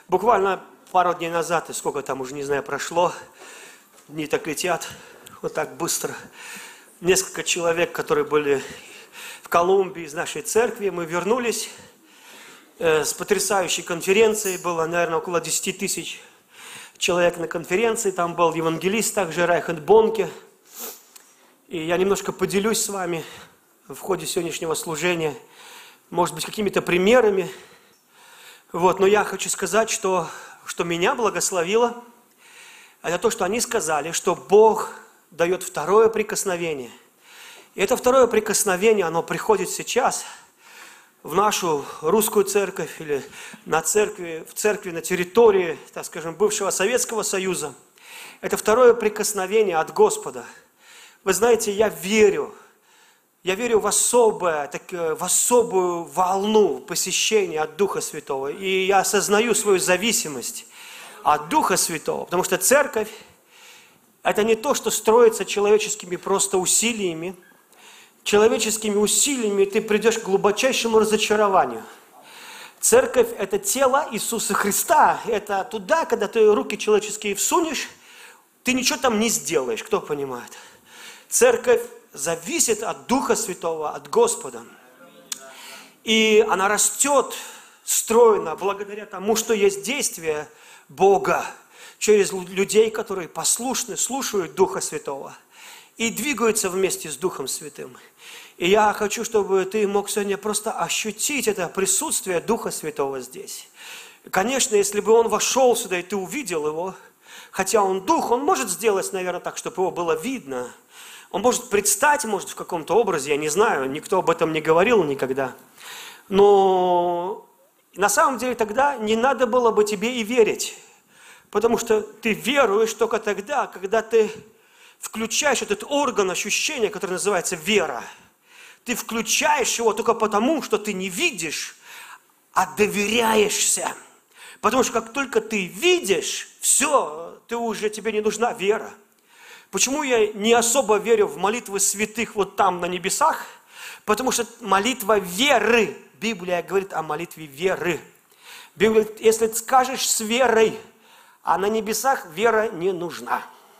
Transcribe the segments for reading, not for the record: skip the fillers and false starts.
Буквально пару дней назад, и сколько там уже, не знаю, прошло, дни так летят, вот так быстро. Несколько человек, которые были в Колумбии из нашей церкви, мы вернулись с потрясающей конференции, было, наверное, около 10 тысяч человек на конференции, там был евангелист также, Райхард Бонке. И я немножко поделюсь с вами в ходе сегодняшнего служения, может быть, какими-то примерами. Вот, но я хочу сказать, что меня благословило, это то, что они сказали, что Бог дает второе прикосновение. И это второе прикосновение, оно приходит сейчас в нашу русскую церковь или в церкви на территории, так скажем, бывшего Советского Союза. Это второе прикосновение от Господа. Вы знаете, я верю в особую волну посещения от Духа Святого. И я осознаю свою зависимость от Духа Святого. Потому что церковь – это не то, что строится человеческими просто усилиями. Человеческими усилиями ты придешь к глубочайшему разочарованию. Церковь – это тело Иисуса Христа. Это туда, когда ты руки человеческие всунешь, ты ничего там не сделаешь. Кто понимает? Церковь зависит от Духа Святого, от Господа. И она растет стройно благодаря тому, что есть действие Бога через людей, которые послушны, слушают Духа Святого и двигаются вместе с Духом Святым. И я хочу, чтобы ты мог сегодня просто ощутить это присутствие Духа Святого здесь. Конечно, если бы Он вошел сюда, и ты увидел Его, хотя Он Дух, Он может сделать, наверное, так, чтобы Его было видно. Он может предстать, может, в каком-то образе, я не знаю, никто об этом не говорил никогда. Но на самом деле тогда не надо было бы тебе и верить. Потому что ты веруешь только тогда, когда ты включаешь этот орган ощущения, который называется вера. Ты включаешь его только потому, что ты не видишь, а доверяешься. Потому что как только ты видишь, все, тебе не нужна вера. Почему я не особо верю в молитвы святых вот там на небесах? Потому что молитва веры, Библия говорит о молитве веры. Библия говорит, если ты скажешь с верой, а на небесах вера не нужна.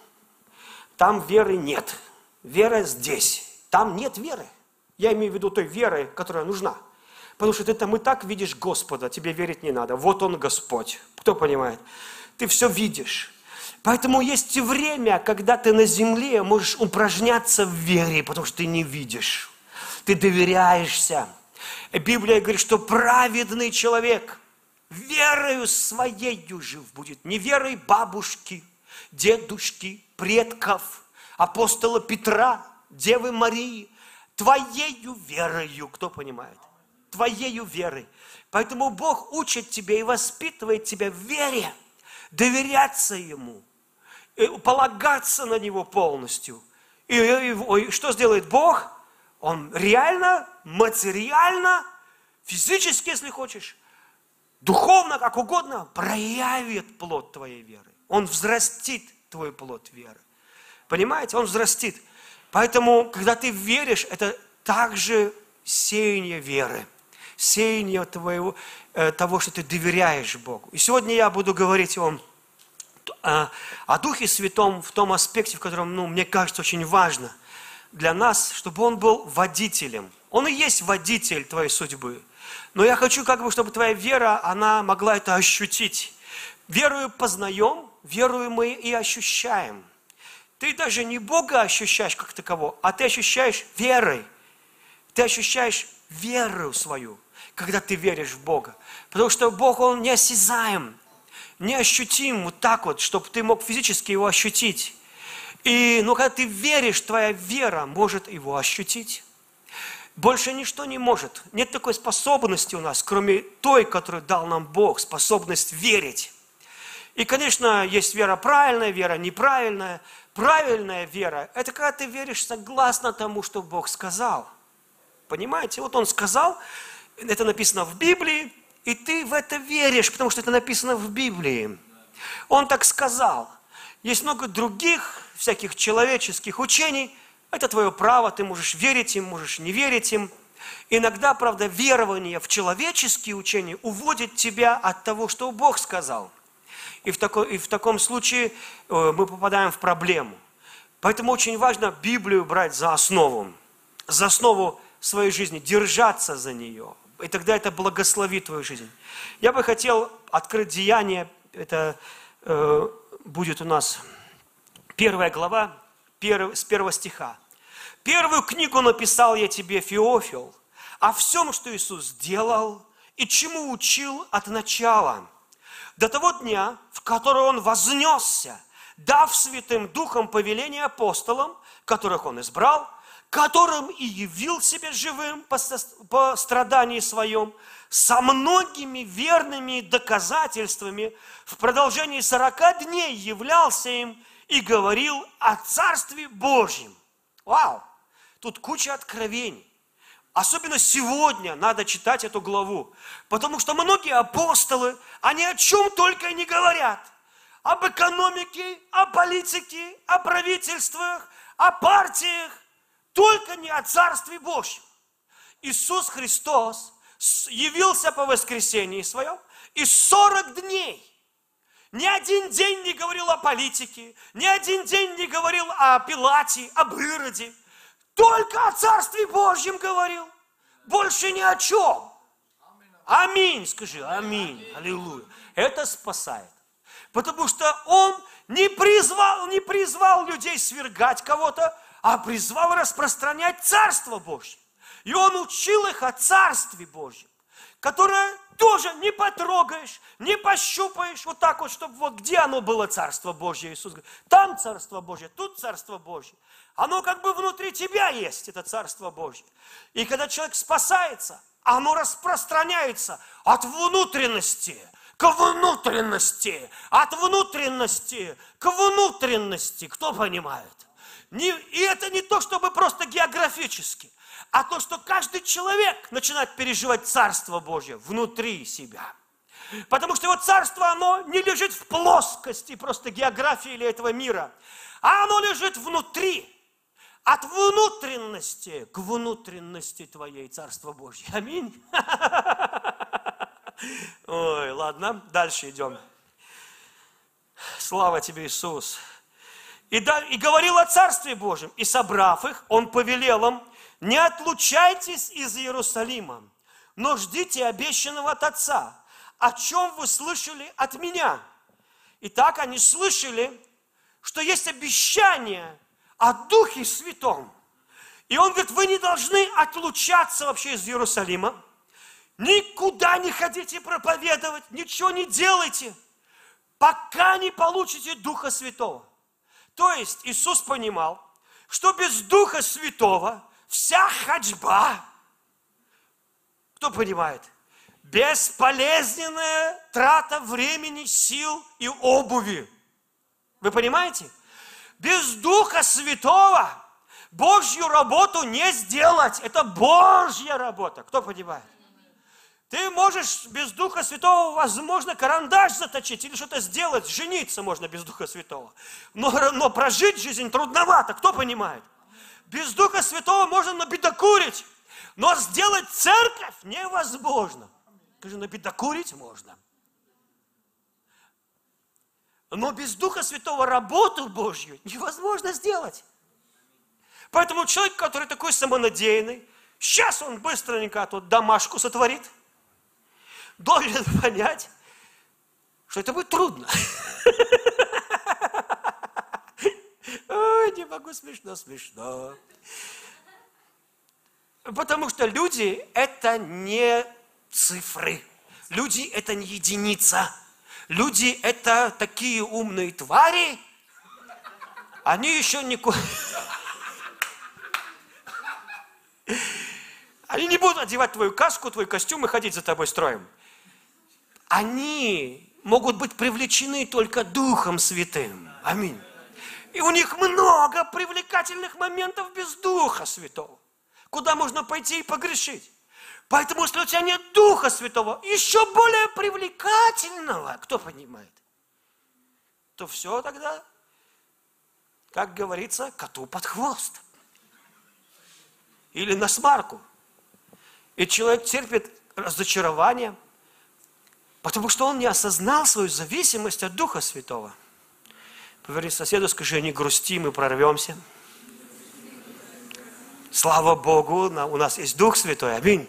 Там веры нет. Вера здесь. Там нет веры. Я имею в виду той веры, которая нужна. Потому что ты там и так видишь Господа, тебе верить не надо. Вот Он Господь. Кто понимает? Ты все видишь. Поэтому есть время, когда ты на земле можешь упражняться в вере, потому что ты не видишь. Ты доверяешься. И Библия говорит, что праведный человек верою своею жив будет. Не верой бабушки, дедушки, предков, апостола Петра, Девы Марии. Твоею верою, кто понимает? Твоею верой. Поэтому Бог учит тебя и воспитывает тебя в вере, доверяться Ему, полагаться на Него полностью. И что сделает Бог? Он реально, материально, физически, если хочешь, духовно, как угодно, проявит плод твоей веры. Он взрастит твой плод веры. Понимаете? Он взрастит. Поэтому, когда ты веришь, это также сеяние веры. Сеяние того, что ты доверяешь Богу. И сегодня я буду говорить вам о Духе Святом в том аспекте, в котором, мне кажется, очень важно для нас, чтобы Он был водителем. Он и есть водитель твоей судьбы. Но я хочу, чтобы твоя вера, она могла это ощутить. Верою познаем, верою мы и ощущаем. Ты даже не Бога ощущаешь как такового, а ты ощущаешь верой. Ты ощущаешь веру свою, когда ты веришь в Бога. Потому что Бог, Он неосязаем, неощутим вот так вот, чтобы ты мог физически Его ощутить. Но когда ты веришь, твоя вера может Его ощутить. Больше ничто не может. Нет такой способности у нас, кроме той, которую дал нам Бог, способность верить. И, конечно, есть вера правильная, вера неправильная. Правильная вера – это когда ты веришь согласно тому, что Бог сказал. Понимаете? Вот Он сказал, это написано в Библии, и ты в это веришь, потому что это написано в Библии. Он так сказал. Есть много других всяких человеческих учений. Это твое право, ты можешь верить им, можешь не верить им. Иногда, правда, верование в человеческие учения уводит тебя от того, что Бог сказал. И в таком случае мы попадаем в проблему. Поэтому очень важно Библию брать за основу своей жизни, держаться за нее. И тогда это благословит твою жизнь. Я бы хотел открыть Деяния, это будет у нас 1 глава, с 1 стиха. «Первую книгу написал я тебе, Феофил, о всем, что Иисус сделал и чему учил от начала, до того дня, в который Он вознесся, дав Святым Духом повеление апостолам, которых Он избрал, которым и явил себя живым по страдании своем, со многими верными доказательствами в продолжении 40 дней являлся им и говорил о Царстве Божьем». Вау! Тут куча откровений. Особенно сегодня надо читать эту главу, потому что многие апостолы, они о чем только и не говорят. Об экономике, о политике, о правительствах, о партиях, только не о Царстве Божьем. Иисус Христос явился по воскресении своем, и 40 дней ни один день не говорил о политике, ни один день не говорил о Пилате, об Ироде. Только о Царстве Божьем говорил. Больше ни о чем. Аминь, скажи, аминь, аллилуйя. Это спасает. Потому что Он не призвал людей свергать кого-то, а призвал распространять Царство Божье. И Он учил их о Царстве Божьем, которое тоже не потрогаешь, не пощупаешь вот так вот, чтобы вот где оно было Царство Божье. Иисус говорит, там Царство Божье, тут Царство Божье. Оно как бы внутри тебя есть, это Царство Божье. И когда человек спасается, оно распространяется от внутренности к внутренности, от внутренности к внутренности. Кто понимает? И это не то, чтобы просто географически, а то, что каждый человек начинает переживать Царство Божье внутри себя. Потому что его царство, оно не лежит в плоскости просто географии или этого мира, а оно лежит внутри. От внутренности к внутренности твоей Царство Божье. Аминь. Ой, ладно, дальше идем. Слава тебе, Иисус. И говорил о Царстве Божьем, и собрав их, Он повелел им: не отлучайтесь из Иерусалима, но ждите обещанного от Отца, о чем вы слышали от меня. Итак, они слышали, что есть обещание о Духе Святом. И Он говорит, вы не должны отлучаться вообще из Иерусалима, никуда не ходите проповедовать, ничего не делайте, пока не получите Духа Святого. То есть Иисус понимал, что без Духа Святого вся ходьба, кто понимает, бесполезная трата времени, сил и обуви. Вы понимаете? Без Духа Святого Божью работу не сделать. Это Божья работа. Кто понимает? Ты можешь без Духа Святого, возможно, карандаш заточить или что-то сделать. Жениться можно без Духа Святого. Но прожить жизнь трудновато. Кто понимает? Без Духа Святого можно набедокурить. Но сделать церковь невозможно. Скажи, набедокурить можно. Но без Духа Святого работу Божью невозможно сделать. Поэтому человек, который такой самонадеянный, сейчас он быстренько тут домашку сотворит, должен понять, что это будет трудно. Ой, не могу, смешно. Потому что люди – это не цифры. Люди – это не единица. Люди – это такие умные твари. Они еще не... Они не будут одевать твою каску, твой костюм и ходить за тобой строем. Они могут быть привлечены только Духом Святым. Аминь. И у них много привлекательных моментов без Духа Святого, куда можно пойти и погрешить. Поэтому, если у тебя нет Духа Святого, еще более привлекательного, кто понимает, то все тогда, как говорится, коту под хвост. Или на смарку. И человек терпит разочарование, потому что он не осознал свою зависимость от Духа Святого. Поверни соседу, скажи: не грусти, мы прорвемся. Слава Богу, у нас есть Дух Святой. Аминь.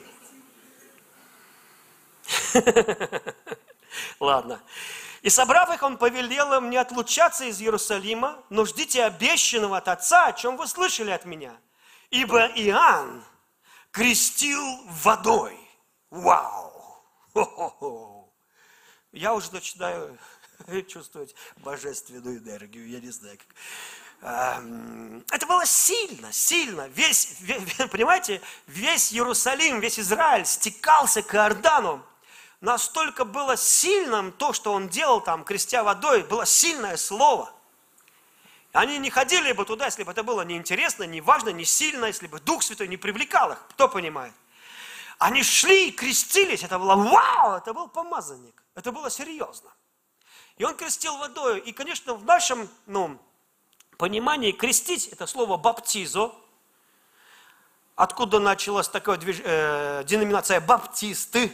Ладно. И собрав их, он повелел им не отлучаться из Иерусалима, но ждите обещанного от Отца, о чем вы слышали от меня. Ибо Иоанн крестил водой. Вау! Хо-хо-хо. Я уже начинаю чувствовать божественную энергию, я не знаю как. Это было сильно, сильно. Понимаете, весь Иерусалим, весь Израиль стекался к Иордану. Настолько было сильным то, что он делал там, крестя водой, было сильное слово. Они не ходили бы туда, если бы это было неинтересно, не важно, не сильно, если бы Дух Святой не привлекал их. Кто понимает? Они шли и крестились, это было вау, это был помазанник, это было серьезно. И он крестил водой. И, конечно, в нашем понимании крестить, это слово баптизо, откуда началась такая деноминация баптисты.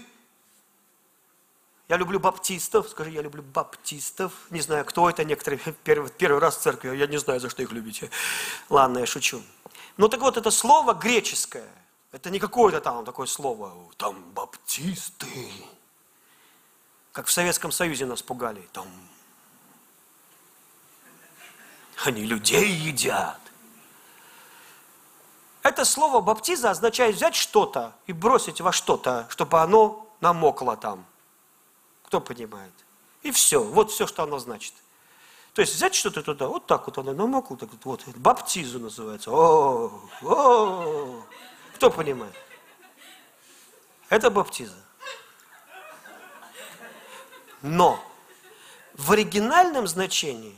Я люблю баптистов, скажи, я люблю баптистов. Не знаю, кто это, некоторые первый раз в церкви, я не знаю, за что их любите. Ладно, я шучу. Ну так вот, это слово греческое, это не какое-то там такое слово, там баптисты. Как в Советском Союзе нас пугали, там они людей едят. Это слово баптиза означает взять что-то и бросить во что-то, чтобы оно намокло там. Кто понимает? И все. Вот все, что оно значит. То есть взять что-то туда, вот так вот оно намокло, так вот, баптизу называется. Кто понимает? Это баптиза. Но в оригинальном значении,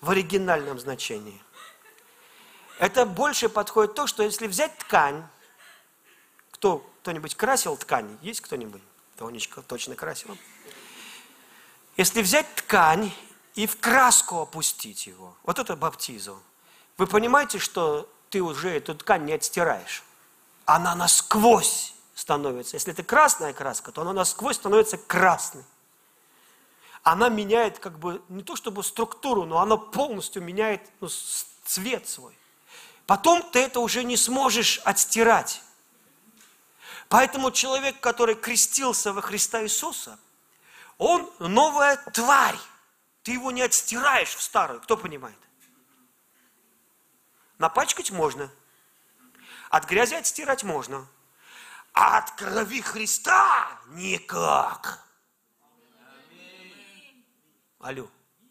это больше подходит то, что если взять ткань, кто-нибудь красил ткань? Есть кто-нибудь? Тонечка точно красила. Если взять ткань и в краску опустить его, вот это баптизо, вы понимаете, что ты уже эту ткань не отстираешь. Она насквозь становится. Если это красная краска, то она насквозь становится красной. Она меняет как бы не то чтобы структуру, но она полностью меняет цвет свой. Потом ты это уже не сможешь отстирать. Поэтому человек, который крестился во Христа Иисуса, он новая тварь. Ты его не отстираешь в старую. Кто понимает? Напачкать можно. От грязи отстирать можно. А от крови Христа никак. Алло.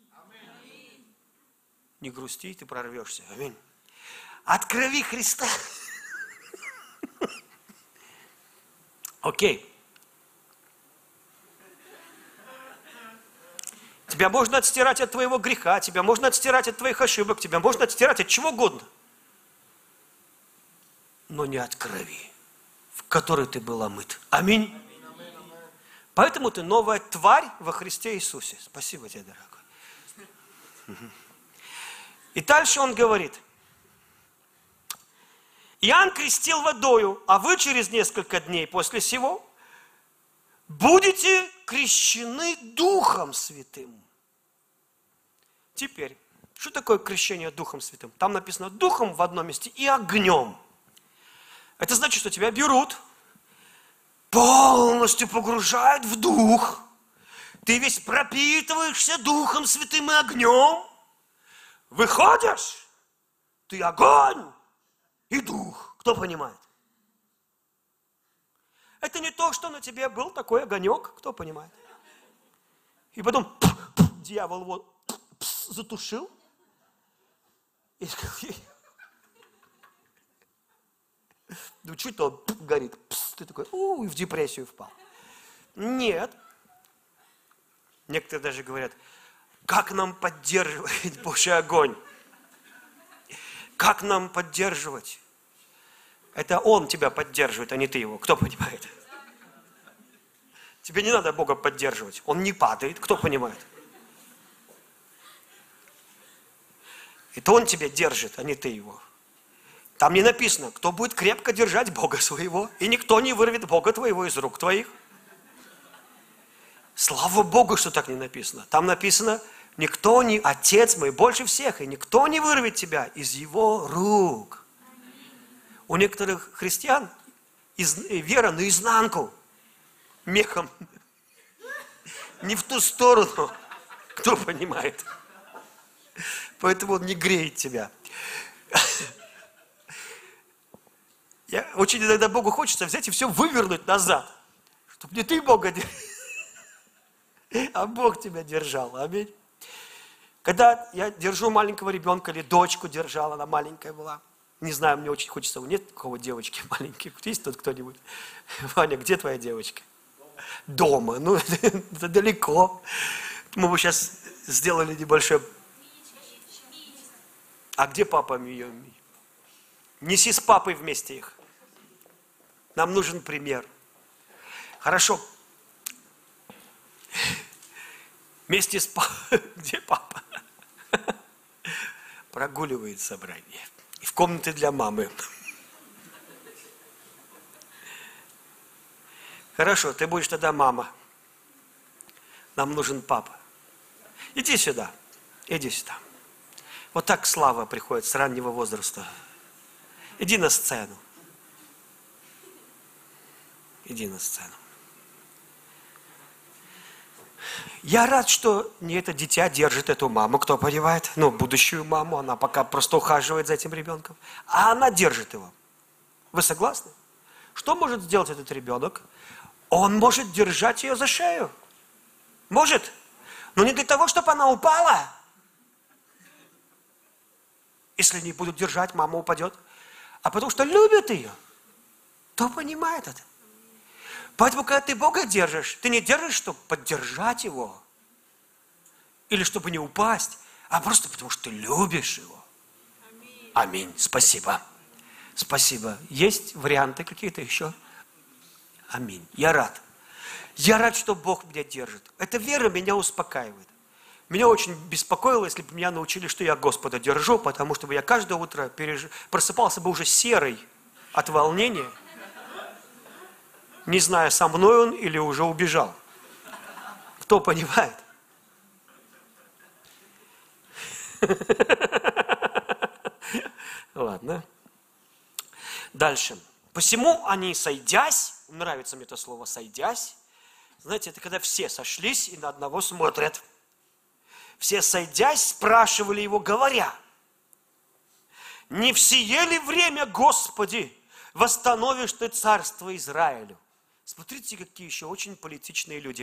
Не грусти, ты прорвешься. Аминь. От крови Христа. Окей. Тебя можно отстирать от твоего греха, тебя можно отстирать от твоих ошибок, тебя можно отстирать от чего угодно. Но не от крови, в которой ты был омыт. Аминь. Поэтому ты новая тварь во Христе Иисусе. Спасибо тебе, дорогой. И дальше он говорит. Иоанн крестил водою, а вы через несколько дней после сего будете крещены Духом Святым. Теперь, что такое крещение Духом Святым? Там написано Духом в одном месте и огнем. Это значит, что тебя берут, полностью погружают в Дух. Ты весь пропитываешься Духом Святым и огнем. Выходишь, ты огонь и Дух. Кто понимает? Это не то, что на тебе был такой огонек. Кто понимает? И потом дьявол его затушил. Ну, чуть он горит. Ты такой, и в депрессию впал. Нет. Некоторые даже говорят, как нам поддерживает Божий огонь? Как нам поддерживать? Это Он тебя поддерживает, а не ты его. Кто понимает? Тебе не надо Бога поддерживать. Он не падает. Кто понимает? Это Он тебя держит, а не ты его. Там не написано, кто будет крепко держать Бога своего, и никто не вырвет Бога твоего из рук твоих. Слава Богу, что так не написано. Там написано, никто не, Отец мой больше всех, и никто не вырвет тебя из Его рук. У некоторых христиан вера наизнанку, мехом, не в ту сторону, кто понимает. Поэтому он не греет тебя. Очень иногда Богу хочется взять и все вывернуть назад, чтобы не ты Бога держал, а Бог тебя держал. Аминь. Когда я держу маленького ребенка или дочку держал, она маленькая была. Не знаю, мне очень хочется. Нет у кого девочки маленькие? Есть тут кто-нибудь? Ваня, где твоя девочка? Дома. Ну, это далеко. Мы бы сейчас сделали небольшое... А где папа ее? Неси с папой вместе их. Нам нужен пример. Хорошо. Вместе с папой. Где папа? Прогуливает собрание. И в комнате для мамы. Хорошо, ты будешь тогда мама. Нам нужен папа. Иди сюда. Иди сюда. Вот так слава приходит с раннего возраста. Иди на сцену. Иди на сцену. Я рад, что не это дитя держит эту маму, кто понимает? Ну, будущую маму, она пока просто ухаживает за этим ребенком. А она держит его. Вы согласны? Что может сделать этот ребенок? Он может держать ее за шею. Может. Но не для того, чтобы она упала. Если не будут держать, мама упадет. А потому что любит ее. Кто понимает это? Поэтому, когда ты Бога держишь, ты не держишь, чтобы поддержать Его. Или чтобы не упасть, а просто потому, что ты любишь Его. Аминь. Спасибо. Спасибо. Есть варианты какие-то еще? Аминь. Я рад. Я рад, что Бог меня держит. Эта вера меня успокаивает. Меня очень беспокоило, если бы меня научили, что я Господа держу, потому что я каждое утро просыпался бы уже серый от волнения, не зная, со мной он или уже убежал. Кто понимает? Ладно. Дальше. Посему они, сойдясь, нравится мне это слово «сойдясь», знаете, это когда все сошлись и на одного смотрят. Все, сойдясь, спрашивали его, говоря, «Не в сие ли время, Господи, восстановишь ты царство Израилю?» Смотрите, какие еще очень политичные люди.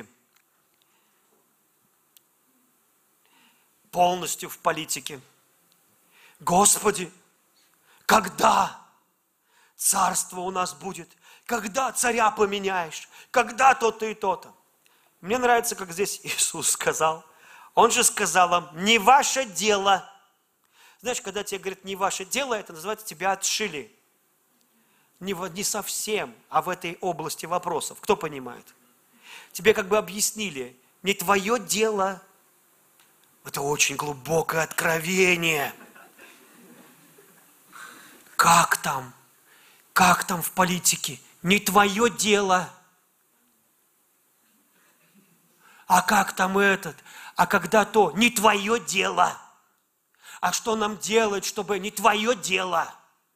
Полностью в политике. Господи, когда царство у нас будет? Когда царя поменяешь? Когда то-то и то-то? Мне нравится, как здесь Иисус сказал. Он же сказал вам, не ваше дело. Знаешь, когда тебе говорят, не ваше дело, это называется, тебя отшили. Не совсем, а в этой области вопросов. Кто понимает? Тебе как бы объяснили, не твое дело. Это очень глубокое откровение. Как там? Как там в политике? Не твое дело. А как там этот? А когда то? Не твое дело. А что нам делать, чтобы не твое дело?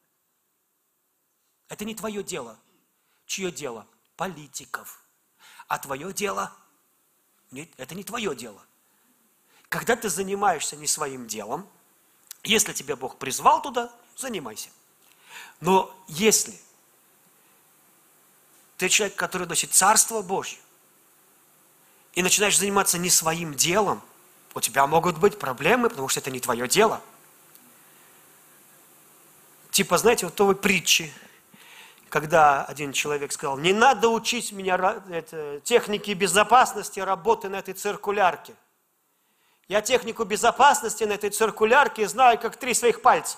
Это не твое дело. Чье дело? Политиков. А твое дело? Нет, это не твое дело. Когда ты занимаешься не своим делом, если тебя Бог призвал туда, занимайся. Но если ты человек, который носит Царство Божье, и начинаешь заниматься не своим делом, у тебя могут быть проблемы, потому что это не твое дело. Типа, знаете, вот той притчи, когда один человек сказал, не надо учить меня технике безопасности работы на этой циркулярке. Я технику безопасности на этой циркулярке знаю, как 3 своих пальца.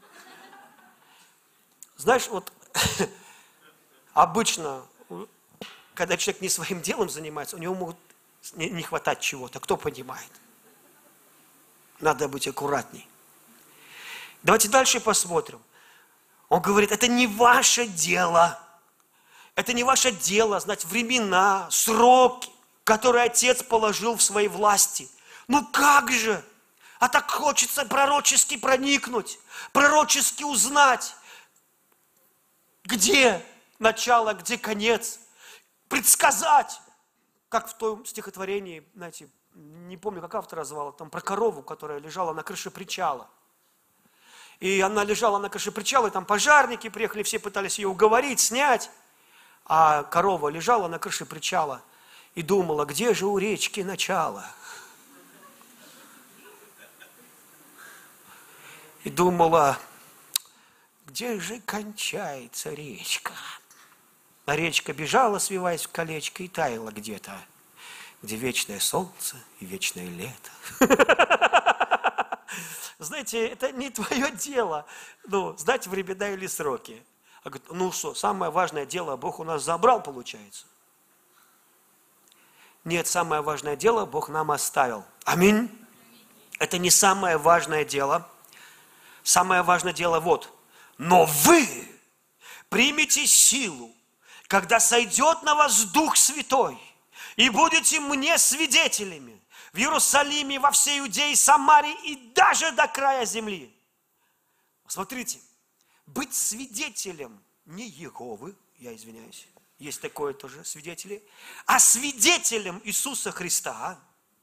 Знаешь, вот обычно, когда человек не своим делом занимается, у него могут не хватать чего-то. Кто понимает? Надо быть аккуратней. Давайте дальше посмотрим. Он говорит, это не ваше дело. Это не ваше дело знать времена, сроки, которые Отец положил в своей власти. Ну как же? А так хочется пророчески проникнуть, пророчески узнать, где начало, где конец, предсказать, как в том стихотворении, знаете, не помню, как автор назвал, там про корову, которая лежала на крыше причала. И она лежала на крыше причала, и там пожарники приехали, все пытались ее уговорить, снять. А корова лежала на крыше причала и думала, где же у речки начало? И думала, где же кончается речка? А речка бежала, свиваясь в колечко, и таяла где-то, где вечное солнце и вечное лето. Знаете, это не твое дело, знать времена или сроки. А говорит, ну что, самое важное дело Бог у нас забрал, получается. Нет, самое важное дело Бог нам оставил. Аминь. Это не самое важное дело. Самое важное дело вот. Но вы примете силу, когда сойдет на вас Дух Святой, и будете мне свидетелями в Иерусалиме, во всей Иудее, Самарии и даже до края земли. Смотрите, быть свидетелем не Иеговы, я извиняюсь, есть такое тоже свидетели, а свидетелем Иисуса Христа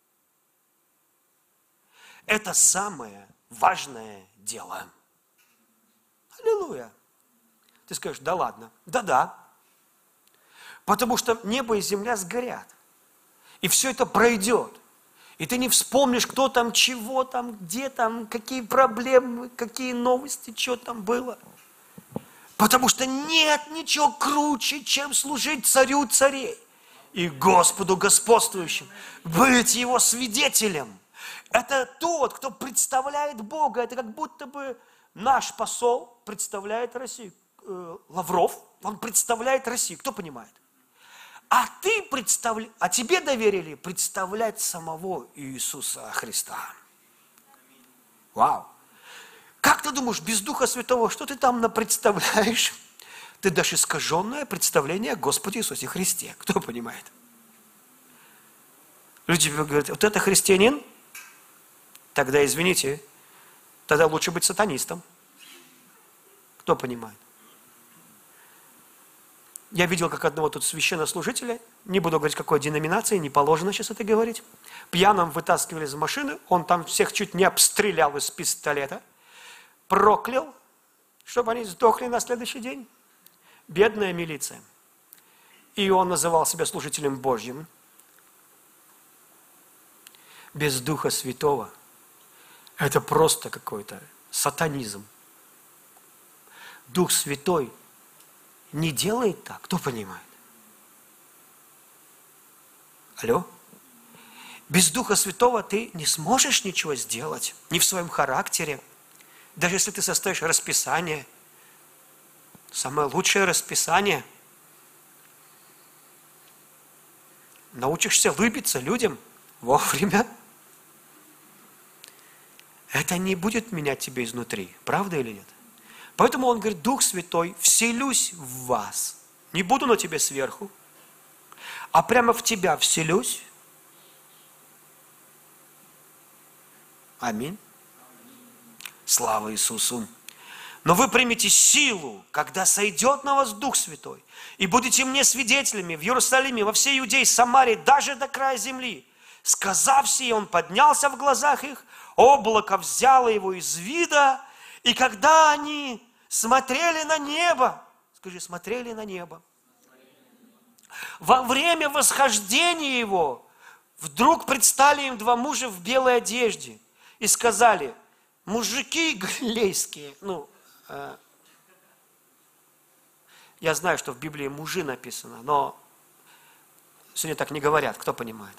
– это самое важное дело. Аллилуйя. Ты скажешь, да ладно, да-да. Потому что небо и земля сгорят. И все это пройдет. И ты не вспомнишь, кто там, чего там, где там, какие проблемы, какие новости, что там было. Потому что нет ничего круче, чем служить царю царей и Господу господствующим. Быть его свидетелем. Это тот, кто представляет Бога. Это как будто бы наш посол представляет Россию. Лавров, он представляет Россию. Кто понимает? А тебе доверили представлять самого Иисуса Христа. Вау! Как ты думаешь, без Духа Святого, что ты там представляешь? Ты дашь искаженное представление о Господе Иисусе Христе. Кто понимает? Люди говорят, вот это христианин? Тогда, извините, тогда лучше быть сатанистом. Кто понимает? Я видел, как одного тут священнослужителя, не буду говорить, какой деноминации, не положено сейчас это говорить, пьяным вытаскивали из машины, он там всех чуть не обстрелял из пистолета, проклял, чтобы они сдохли на следующий день. Бедная милиция. И он называл себя служителем Божьим. Без Духа Святого это просто какой-то сатанизм. Дух Святой не делает так. Кто понимает? Алло? Без Духа Святого ты не сможешь ничего сделать. Ни в своем характере. Даже если ты составишь расписание. Самое лучшее расписание. Научишься улыбиться людям вовремя. Это не будет менять тебя изнутри. Правда или нет? Поэтому он говорит, Дух Святой, вселюсь в вас. Не буду на тебе сверху, а прямо в тебя вселюсь. Аминь. Слава Иисусу. Но вы примете силу, когда сойдет на вас Дух Святой, и будете мне свидетелями в Иерусалиме, во всей Иудее, Самарии, даже до края земли. Сказав сие, он поднялся в глазах их, облако взяло его из вида, и когда они смотрели на небо, скажи, смотрели на небо, во время восхождения его, вдруг предстали им два мужа в белой одежде и сказали, мужики галилейские, я знаю, что в Библии мужи написано, но сегодня так не говорят, кто понимает?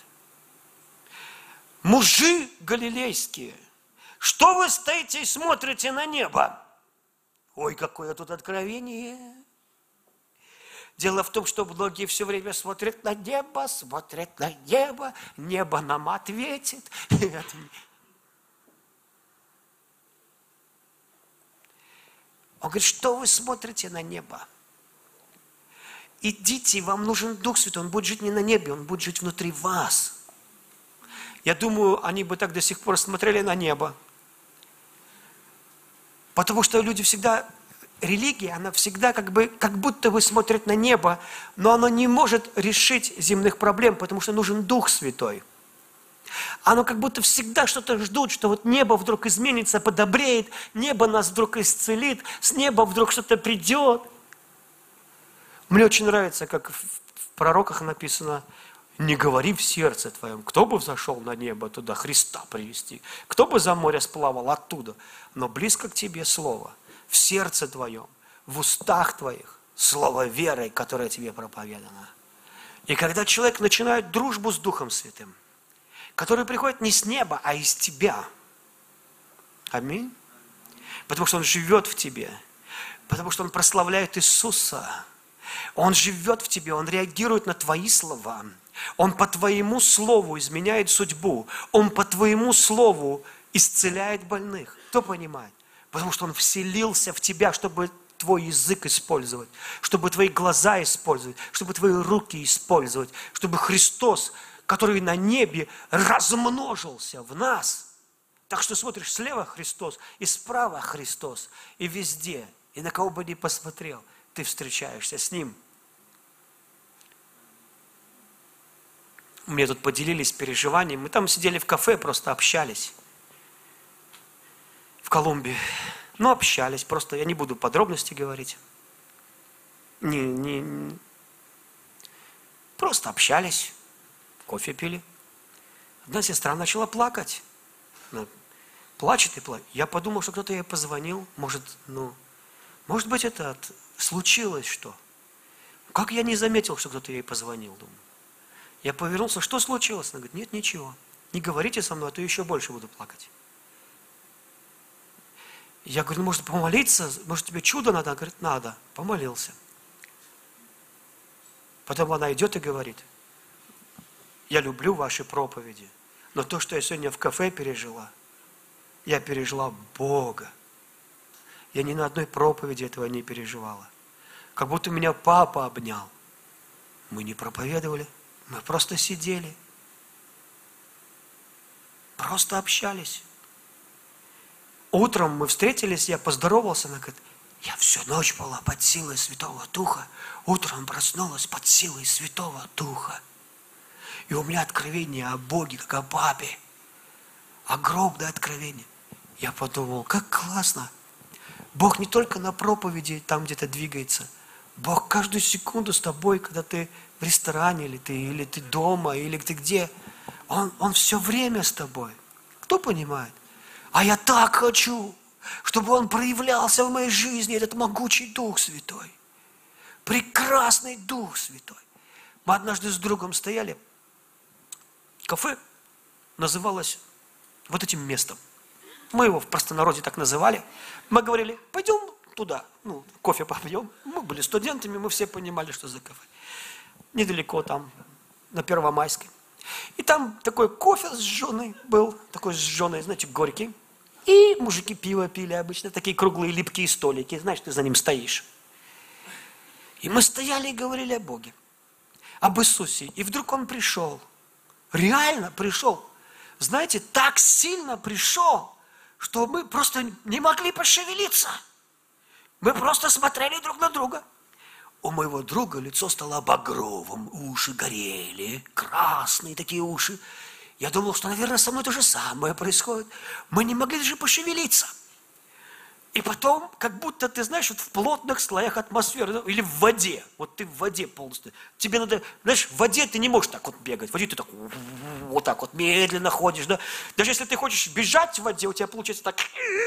Мужи галилейские, что вы стоите и смотрите на небо? Ой, какое тут откровение! Дело в том, что многие все время смотрят на небо, небо нам ответит. Он говорит, что вы смотрите на небо? Идите, вам нужен Дух Святой, Он будет жить не на небе, Он будет жить внутри вас. Я думаю, они бы так до сих пор смотрели на небо. Потому что люди всегда, религия, она всегда как будто бы смотрит на небо, но она не может решить земных проблем, потому что нужен Дух Святой. Оно как будто всегда что-то ждут, что вот небо вдруг изменится, подобреет, небо нас вдруг исцелит, с неба вдруг что-то придет. Мне очень нравится, как в пророках написано, не говори в сердце твоем, кто бы взошел на небо туда, Христа привести, кто бы за море сплавал оттуда, но близко к тебе слово, в сердце твоем, в устах твоих, слово верой, которое тебе проповедано. И когда человек начинает дружбу с Духом Святым, который приходит не с неба, а из тебя, аминь, потому что он живет в тебе, потому что он прославляет Иисуса, Он живет в тебе, Он реагирует на твои слова. Он по твоему слову изменяет судьбу. Он по твоему слову исцеляет больных. Кто понимает? Потому что Он вселился в тебя, чтобы твой язык использовать, чтобы твои глаза использовать, чтобы твои руки использовать, чтобы Христос, который на небе, размножился в нас. Так что смотришь, слева Христос, и справа Христос, и везде, и на кого бы ни посмотрел, ты встречаешься с Ним. Мне тут поделились переживанием. Мы там сидели в кафе, просто общались. В Колумбии. Ну, общались. Просто я не буду подробности говорить. Просто общались. Кофе пили. Одна сестра начала плакать. Плачет и плачет. Я подумал, что кто-то ей позвонил. Может быть, это случилось что? Как я не заметил, что кто-то ей позвонил, думаю. Я повернулся, что случилось? Она говорит, нет, ничего. Не говорите со мной, а то еще больше буду плакать. Я говорю, может помолиться? Может тебе чудо надо? Она говорит, надо. Помолился. Потом она идет и говорит, я люблю ваши проповеди, но то, что я сегодня в кафе пережила, я пережила Бога. Я ни на одной проповеди этого не переживала. Как будто меня папа обнял. Мы не проповедовали, мы просто сидели. Просто общались. Утром мы встретились, я поздоровался, она говорит, я всю ночь была под силой Святого Духа, утром проснулась под силой Святого Духа. И у меня откровение о Боге, как о папе. Огромное откровение. Я подумал, как классно. Бог не только на проповеди там где-то двигается. Бог каждую секунду с тобой, когда ты в ресторане, или ты дома, или ты где. Он все время с тобой. Кто понимает? А я так хочу, чтобы Он проявлялся в моей жизни, этот могучий Дух Святой. Прекрасный Дух Святой. Мы однажды с другом стояли. Кафе называлось вот этим местом. Мы его в простонародье так называли. Мы говорили, пойдем туда, кофе попьем. Мы были студентами, мы все понимали, что за кафе. Недалеко там, на Первомайской. И там такой кофе сжженный был, такой сжженный, знаете, горький. И мужики пиво пили обычно, такие круглые липкие столики, знаешь, ты за ним стоишь. И мы стояли и говорили о Боге, об Иисусе. И вдруг Он пришел, реально пришел. Знаете, так сильно пришел, что мы просто не могли пошевелиться. Мы просто смотрели друг на друга. У моего друга лицо стало багровым, уши горели, красные такие уши. Я думал, что, наверное, со мной то же самое происходит. Мы не могли даже пошевелиться. И потом, как будто, ты знаешь, вот в плотных слоях атмосферы, или в воде, вот ты в воде полностью. Тебе надо, знаешь, в воде ты не можешь так вот бегать. В воде ты так вот так вот медленно ходишь, да. Даже если ты хочешь бежать в воде, у тебя получается так.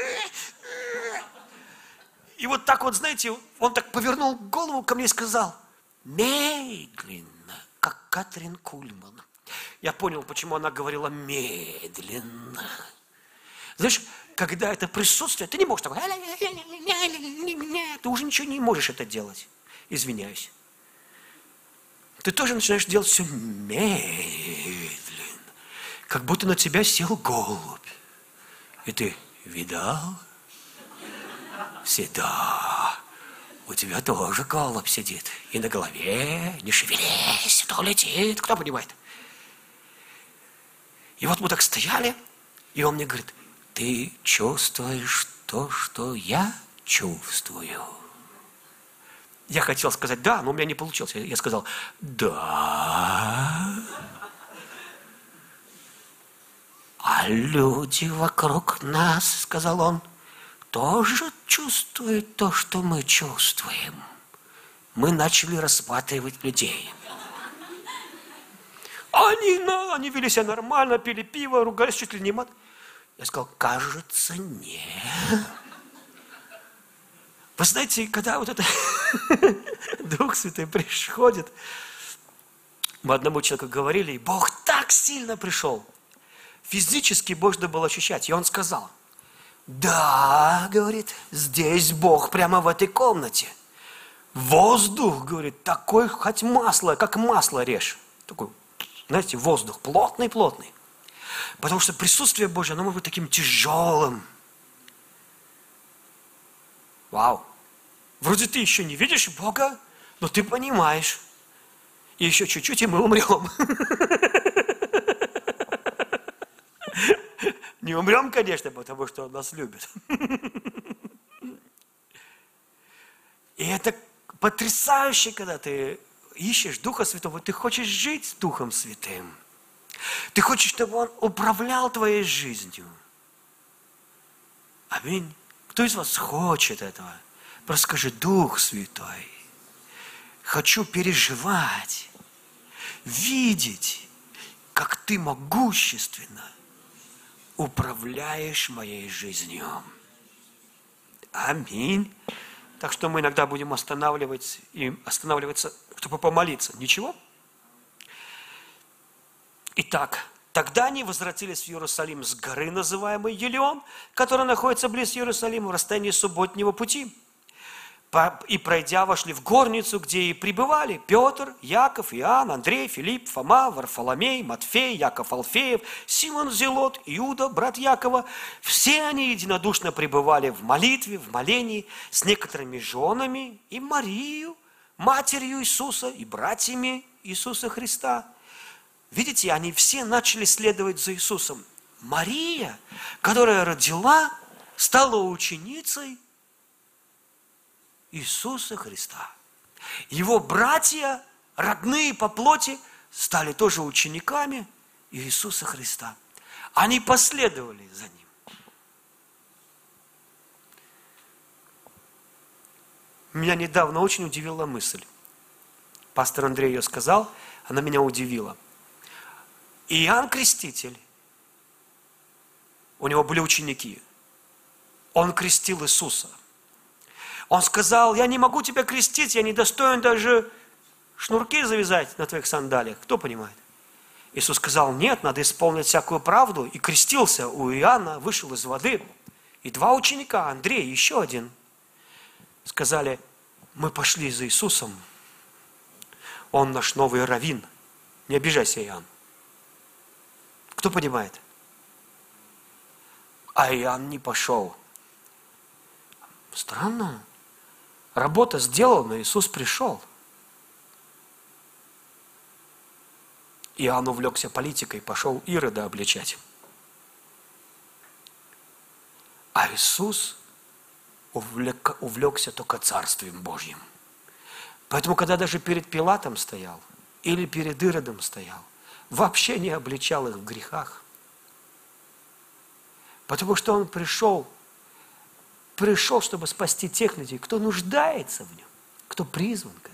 И вот так вот, знаете, он так повернул голову ко мне и сказал, медленно, как Катрин Кульман. Я понял, почему она говорила медленно. Знаешь, когда это присутствие, ты не можешь так, ты уже ничего не можешь это делать. Извиняюсь. Ты тоже начинаешь делать все медленно, как будто на тебя сел голубь. И ты, видал? Все, да, у тебя тоже голубь сидит. И на голове, не шевелись, то летит, кто понимает? И вот мы так стояли, и он мне говорит, ты чувствуешь то, что я чувствую? Я хотел сказать да, но у меня не получилось. Я сказал да. А люди вокруг нас, сказал он, тоже чувствуют то, что мы чувствуем. Мы начали рассматривать людей. Они вели себя нормально, пили пиво, ругались чуть ли не мат. Я сказал, кажется, нет. Вы знаете, когда вот это Дух Святой приходит, мы одному человеку говорили, и Бог так сильно пришел. Физически можно было ощущать. И он сказал, да, говорит, здесь Бог прямо в этой комнате. Воздух, говорит, такой, хоть масло, как масло режь. Такой, знаете, воздух плотный-плотный. Потому что присутствие Божье, оно может быть таким тяжелым. Вау. Вроде ты еще не видишь Бога, но ты понимаешь. И еще чуть-чуть, и мы умрем. Не умрем, конечно, потому что Он нас любит. И это потрясающе, когда ты ищешь Духа Святого, ты хочешь жить с Духом Святым. Ты хочешь, чтобы Он управлял твоей жизнью. Аминь. Кто из вас хочет этого? Просто скажи, Дух Святой, хочу переживать, видеть, как Ты могущественно управляешь моей жизнью. Аминь. Так что мы иногда будем останавливаться, чтобы помолиться. Ничего? Итак, тогда они возвратились в Иерусалим с горы, называемой Елеон, которая находится близ Иерусалима, в расстоянии субботнего пути. И пройдя, вошли в горницу, где и пребывали Петр, Яков, Иоанн, Андрей, Филипп, Фома, Варфоломей, Матфей, Яков Алфеев, Симон Зелот, Иуда, брат Якова. Все они единодушно пребывали в молитве, в молении с некоторыми женами и Марию, матерью Иисуса и братьями Иисуса Христа. Видите, они все начали следовать за Иисусом. Мария, которая родила, стала ученицей Иисуса Христа. Его братья, родные по плоти, стали тоже учениками Иисуса Христа. Они последовали за Ним. Меня недавно очень удивила мысль. Пастор Андрей ее сказал, она меня удивила. Иоанн Креститель, у него были ученики. Он крестил Иисуса. Он сказал, я не могу тебя крестить, я не достоин даже шнурки завязать на твоих сандалиях. Кто понимает? Иисус сказал, нет, надо исполнить всякую правду. И крестился у Иоанна, вышел из воды. И два ученика, Андрей и еще один, сказали, мы пошли за Иисусом. Он наш новый раввин. Не обижайся, Иоанн. Кто понимает? А Иоанн не пошел. Странно. Работа сделана, Иисус пришел. Иоанн увлекся политикой, пошел Ирода обличать. А Иисус увлекся только Царствием Божьим. Поэтому, когда даже перед Пилатом стоял, или перед Иродом стоял, вообще не обличал их в грехах. Потому что Он пришел, чтобы спасти тех людей, кто нуждается в Нем, кто призван к этому.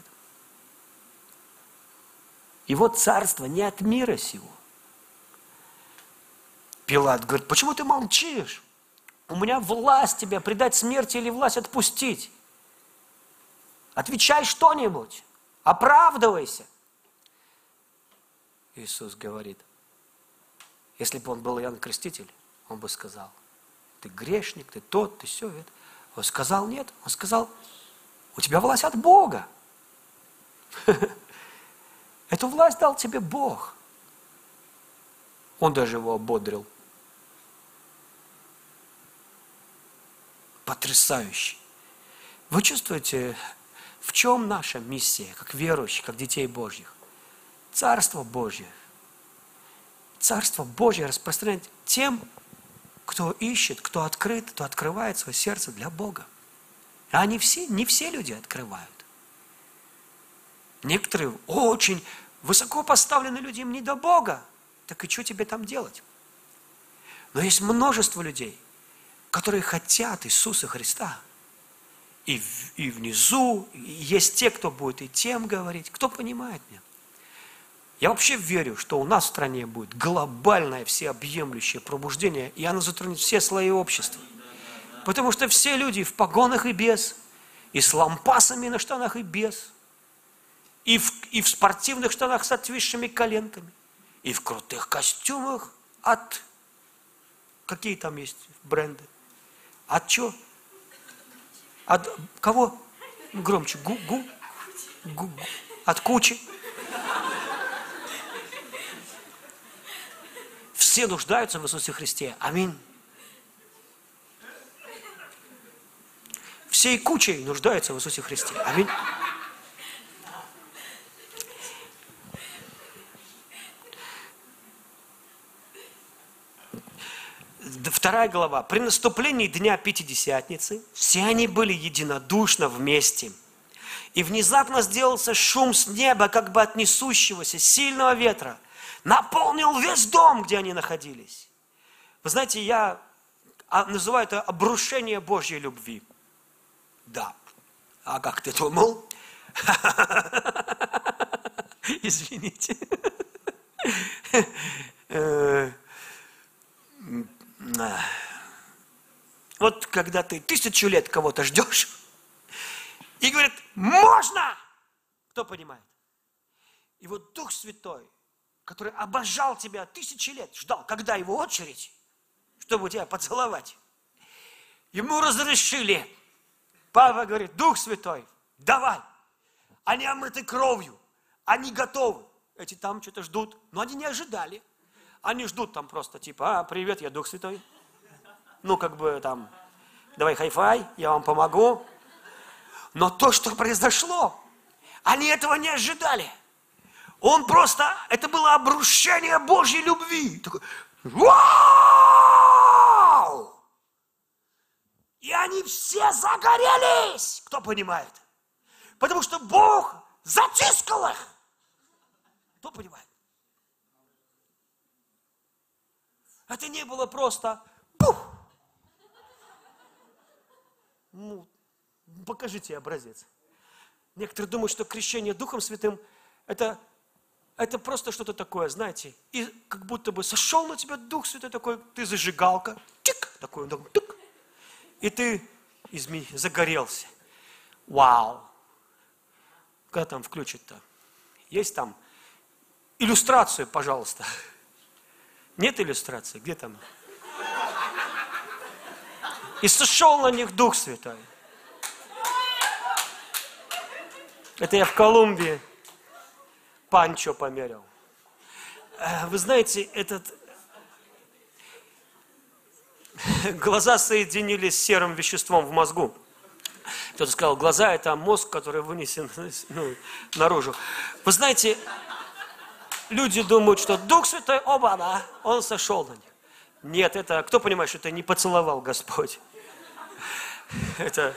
Его царство не от мира сего. Пилат говорит, почему ты молчишь? У меня власть тебя предать смерти или власть отпустить. Отвечай что-нибудь, оправдывайся. Иисус говорит, если бы он был Иоанн Креститель, он бы сказал, ты грешник, ты тот, ты все это. Он сказал, нет, он сказал, у тебя власть от Бога. Эту власть дал тебе Бог. Он даже его ободрил. Потрясающе. Вы чувствуете, в чем наша миссия, как верующих, как детей Божьих? Царство Божье. Царство Божье распространять тем, кто ищет, кто открыт, кто открывает свое сердце для Бога. А не все люди открывают. Некоторые очень высоко поставленные люди, им не до Бога. Так и что тебе там делать? Но есть множество людей, которые хотят Иисуса Христа. И внизу есть те, кто будет и тем говорить. Кто понимает меня? Я вообще верю, что у нас в стране будет глобальное, всеобъемлющее пробуждение, и оно затронет все слои общества. Потому что все люди в погонах и без, и с лампасами на штанах и без, и в спортивных штанах с отвисшими коленками, и в крутых костюмах от... Какие там есть бренды? От чего? От кого? Громче. От кучи. Все нуждаются в Иисусе Христе. Аминь. Всей кучей нуждаются в Иисусе Христе. Аминь. Вторая глава. При наступлении Дня Пятидесятницы все они были единодушно вместе. И внезапно сделался шум с неба, как бы от несущегося сильного ветра. Наполнил весь дом, где они находились. Вы знаете, я называю это обрушение Божьей любви. Да. А как ты думал? Извините. Вот когда ты 1000 лет кого-то ждешь и говорит, можно! Кто понимает? И вот Дух Святой, который обожал тебя 1000 лет, ждал, когда его очередь, чтобы тебя поцеловать. Ему разрешили. Папа говорит, Дух Святой, давай. Они омыты кровью, они готовы. Эти там что-то ждут, но они не ожидали. Они ждут там просто типа, привет, я Дух Святой. Ну, как бы там, давай хай-фай, я вам помогу. Но то, что произошло, они этого не ожидали. Он просто, это было обрушение Божьей любви. Такой, вау! И они все загорелись. Кто понимает? Потому что Бог затискал их. Кто понимает? Это не было просто пух. Ну, покажите образец. Некоторые думают, что крещение Духом Святым это просто что-то такое, знаете, и как будто бы сошел на тебя Дух Святой такой, ты зажигалка, тик, такой, тик, и ты загорелся. Вау! Когда там включат-то? Есть там иллюстрацию, пожалуйста. Нет иллюстрации? Где там? И сошел на них Дух Святой. Это я в Колумбии панчо померил. Вы знаете, глаза соединились с серым веществом в мозгу. Кто-то сказал, глаза это мозг, который вынесен наружу. Вы знаете, люди думают, что Дух Святой, оба-на, он сошел на них. Нет, это, кто понимает, что это не поцеловал Господь? Это...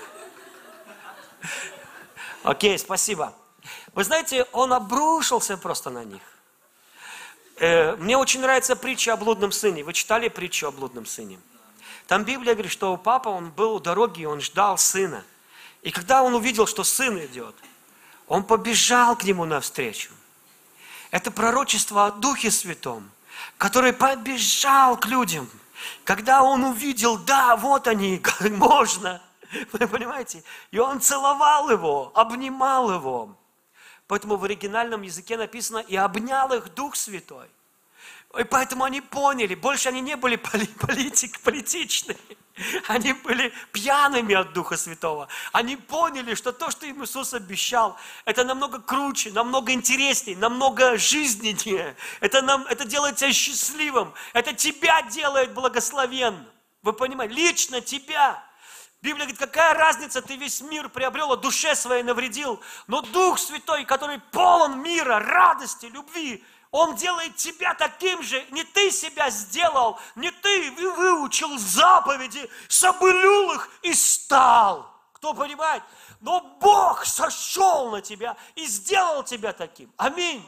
Окей, спасибо. Вы знаете, он обрушился просто на них. Мне очень нравится притча о блудном сыне. Вы читали притчу о блудном сыне? Там Библия говорит, что папа, он был у дороги, он ждал сына. И когда он увидел, что сын идет, он побежал к нему навстречу. Это пророчество о Духе Святом, который побежал к людям. Когда он увидел, да, вот они, можно. Вы понимаете? И он целовал его, обнимал его. Поэтому в оригинальном языке написано, и обнял их Дух Святой. И поэтому они поняли, больше они не были политичными. Они были пьяными от Духа Святого. Они поняли, что то, что им Иисус обещал, это намного круче, намного интереснее, намного жизненнее. Это делает тебя счастливым. Это тебя делает благословенным. Вы понимаете? Лично тебя. Библия говорит, какая разница, ты весь мир приобрел, а душе своей навредил. Но Дух Святой, который полон мира, радости, любви, Он делает тебя таким же. Не ты себя сделал, не ты выучил заповеди, соблюл их и стал. Кто понимает? Но Бог сошел на тебя и сделал тебя таким. Аминь.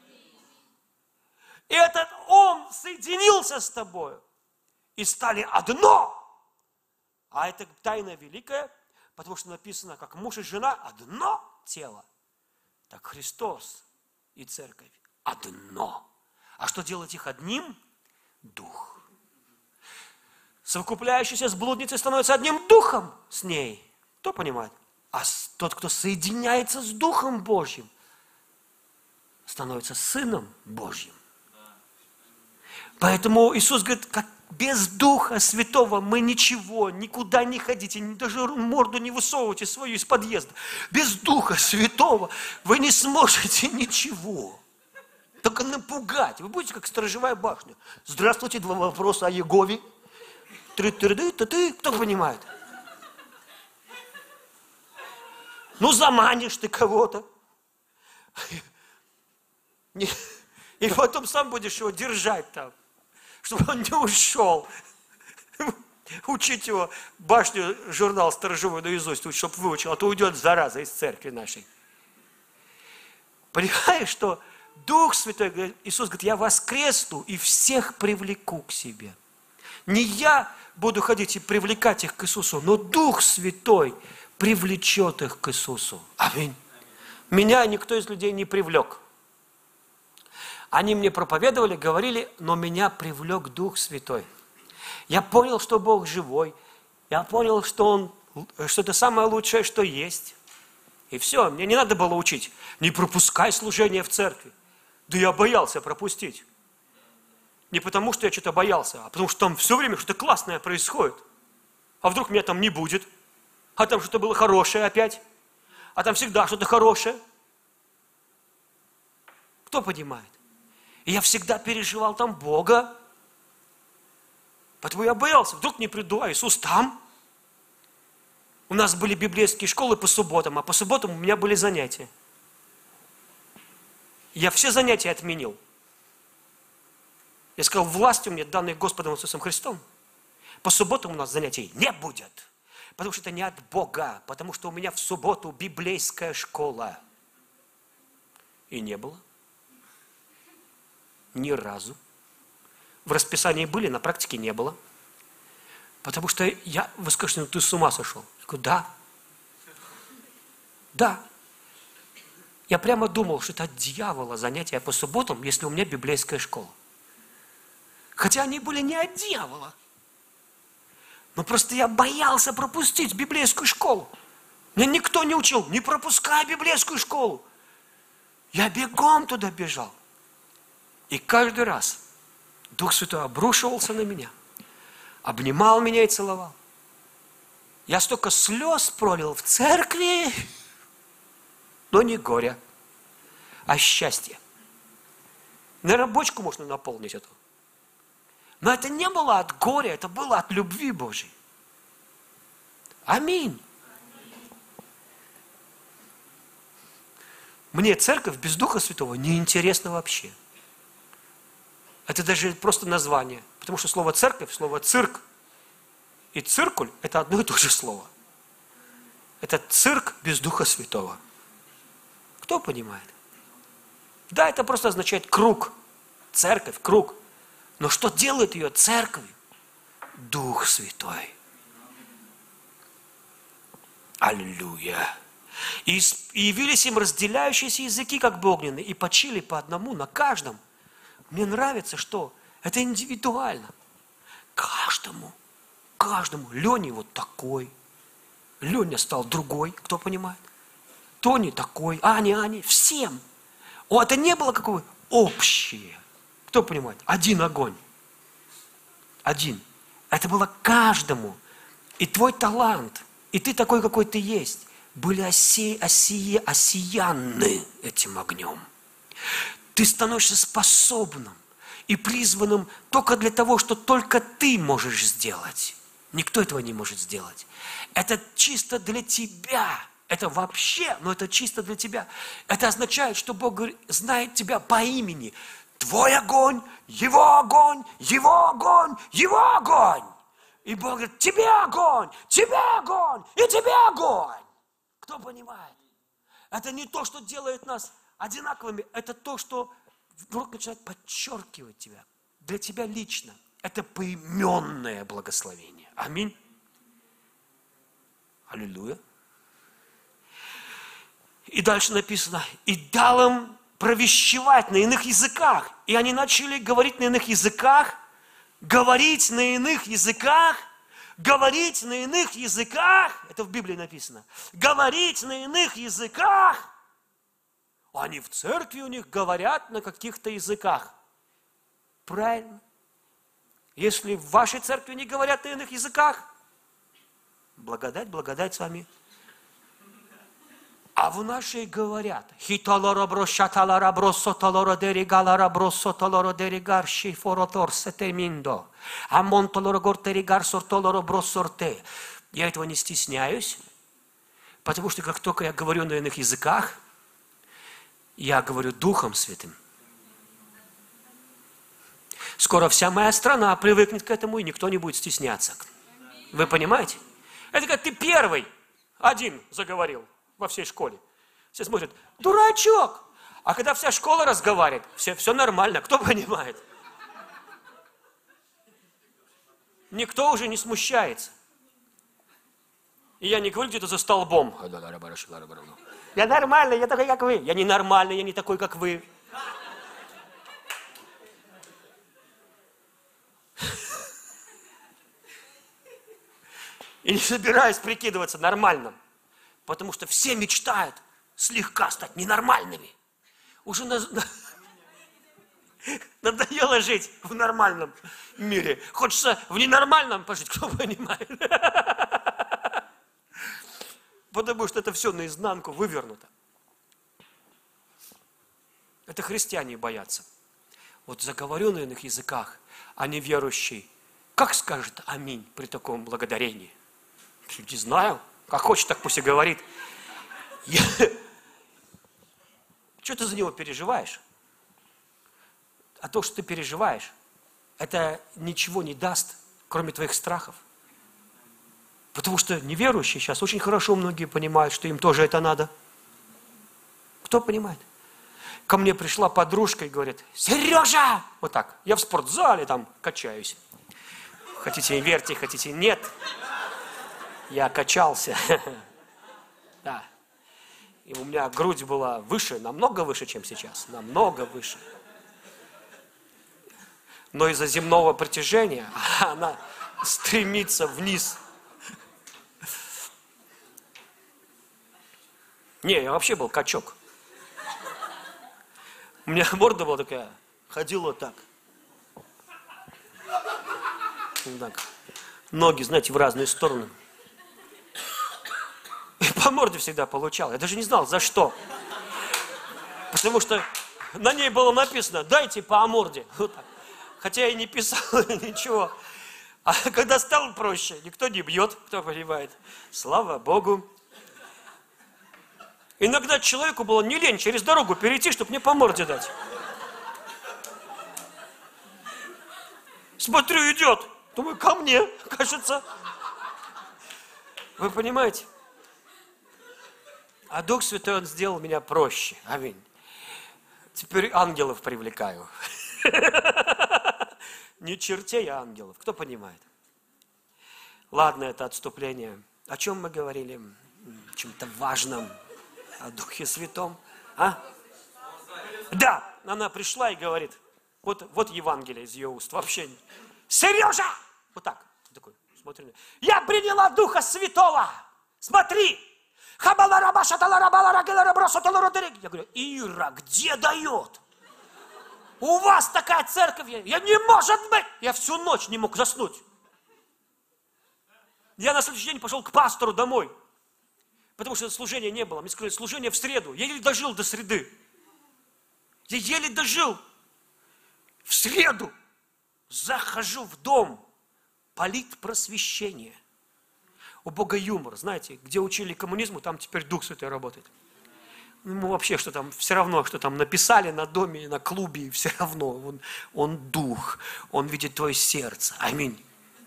И этот Он соединился с тобой. И стали одно. А это тайна великая, потому что написано, как муж и жена одно тело. Так Христос и церковь одно. А что делать их одним? Дух. Совокупляющийся с блудницей становится одним духом с ней. Кто понимает? А тот, кто соединяется с Духом Божьим, становится Сыном Божьим. Поэтому Иисус говорит, как без Духа Святого мы ничего, никуда не ходите, даже морду не высовывайте свою из подъезда. Без Духа Святого вы не сможете ничего. Только напугать. Вы будете как сторожевая башня. Здравствуйте, 2 вопроса о Иегове. Кто понимает? Ну, заманишь ты кого-то. И потом сам будешь его держать там, чтобы он не ушел. Учить его башню, журнал сторожевой наизусть, чтобы выучил, а то уйдет зараза из церкви нашей. Понимаешь, что Дух Святой, Иисус говорит, я воскресну и всех привлеку к себе. Не я буду ходить и привлекать их к Иисусу, но Дух Святой привлечет их к Иисусу. Аминь. Меня никто из людей не привлек. Они мне проповедовали, говорили, но меня привлек Дух Святой. Я понял, что Бог живой. Я понял, что это самое лучшее, что есть. И все, мне не надо было учить. Не пропускай служение в церкви. Да я боялся пропустить. Не потому, что я что-то боялся, а потому, что там все время что-то классное происходит. А вдруг меня там не будет? А там что-то было хорошее опять? А там всегда что-то хорошее? Кто понимает? И я всегда переживал там Бога. Поэтому я боялся, вдруг не приду, а Иисус там. У нас были библейские школы по субботам, а по субботам у меня были занятия. Я все занятия отменил. Я сказал, властью мне, данной Господом Иисусом Христом, по субботам у нас занятий не будет. Потому что это не от Бога, потому что у меня в субботу библейская школа. И не было. Ни разу. В расписании были, на практике не было. Потому что вы скажете, ну ты с ума сошел. Я говорю, да. Да. Я прямо думал, что это от дьявола занятия по субботам, если у меня библейская школа. Хотя они были не от дьявола. Но просто я боялся пропустить библейскую школу. Меня никто не учил, не пропускай библейскую школу. Я бегом туда бежал. И каждый раз Дух Святой обрушивался на меня, обнимал меня и целовал. Я столько слез пролил в церкви, но не горя, а счастье. Наверное, бочку можно наполнить эту. Но это не было от горя, это было от любви Божьей. Аминь. Мне церковь без Духа Святого неинтересна вообще. Это даже просто название. Потому что слово церковь, слово цирк и циркуль – это одно и то же слово. Это цирк без Духа Святого. Кто понимает? Да, это просто означает круг. Церковь, круг. Но что делает ее церковью? Дух Святой. Аллилуйя. И явились им разделяющиеся языки, как бы огненные, и почили по одному на каждом. Мне нравится, что это индивидуально. Каждому. Леня вот такой. Леня стал другой, кто понимает? Тони такой, Аня, всем. Это не было какое общее. Кто понимает? Один огонь. Один. Это было каждому. И твой талант, и ты такой, какой ты есть, были осияны этим огнем. Ты становишься способным и призванным только для того, что только ты можешь сделать. Никто этого не может сделать. Это чисто для тебя. Это вообще, но это чисто для тебя. Это означает, что Бог знает тебя по имени. Твой огонь, его огонь, его огонь, его огонь. И Бог говорит, тебе огонь и тебе огонь. Кто понимает? Это не то, что делает нас одинаковыми. Это то, что Бог начинает подчеркивать тебя. Для тебя лично. Это поименное благословение. Аминь. Аллилуйя. И дальше написано, и дал им провещевать на иных языках. И они начали говорить на иных языках, говорить на иных языках, говорить на иных языках. Это в Библии написано. Говорить на иных языках. Они в церкви у них говорят на каких-то языках. Правильно. Если в вашей церкви не говорят на иных языках, благодать с вами. А в нашей говорят. Я этого не стесняюсь, потому что как только я говорю на иных языках, я говорю Духом Святым. Скоро вся моя страна привыкнет к этому, и никто не будет стесняться. Вы понимаете? Это как ты первый один заговорил во всей школе. Все смотрят, дурачок. А когда вся школа разговаривает, все нормально. Кто понимает? Никто уже не смущается. И я не говорю где-то за столбом. Я нормальный, я такой, как вы. Я не нормальный, я не такой, как вы. И не собираюсь прикидываться нормальным. Потому что все мечтают слегка стать ненормальными. Уже надоело жить в нормальном мире. Хочется в ненормальном пожить, кто понимает. Потому что это все наизнанку вывернуто. Это христиане боятся. Вот заговорю на иных языках, а неверующий, как скажет аминь при таком благодарении? Не знаю. Как хочет, так пусть и говорит. Что ты за него переживаешь? А то, что ты переживаешь, это ничего не даст, кроме твоих страхов. Потому что неверующие сейчас очень хорошо многие понимают, что им тоже это надо. Кто понимает? Ко мне пришла подружка и говорит, Сережа! Вот так, я в спортзале там качаюсь. Хотите верьте, хотите нет. Я качался. Да. И у меня грудь была выше, намного выше, чем сейчас. Намного выше. Но из-за земного притяжения она стремится вниз. Не, я вообще был качок. У меня морда была такая, ходила так. Вот так. Ноги, знаете, в разные стороны. И по морде всегда получал. Я даже не знал, за что. Потому что на ней было написано, дайте по морде. Вот так. Хотя я и не писал ничего. А когда стало проще, никто не бьет, кто понимает. Слава Богу. Иногда человеку было не лень через дорогу перейти, чтобы мне по морде дать. Смотрю, идет. Думаю, ко мне, кажется. Вы понимаете? А Дух Святой, Он сделал меня проще. Аминь. Теперь ангелов привлекаю. Не чертей, а ангелов. Кто понимает? Ладно, это отступление. О чем мы говорили? О чем-то важном. О Духе Святом. А? Да, она пришла и говорит, вот Евангелие из ее уст. Вообще, Сережа! Вот так. Такой, смотрю. Я приняла Духа Святого. Смотри. Я говорю, Ира, где дает? У вас такая церковь. Я не может быть. Я всю ночь не мог заснуть. Я на следующий день пошел к пастору домой. Потому что служения не было. Мне сказали, служение в среду. Я еле дожил до среды. Я еле дожил. В среду захожу в дом. Политпросвещение. У Бога юмор, знаете, где учили коммунизму, там теперь Дух Святой работает. Ему вообще, что там, все равно, что там написали на доме, на клубе, все равно. Он Дух, Он видит твое сердце. Аминь.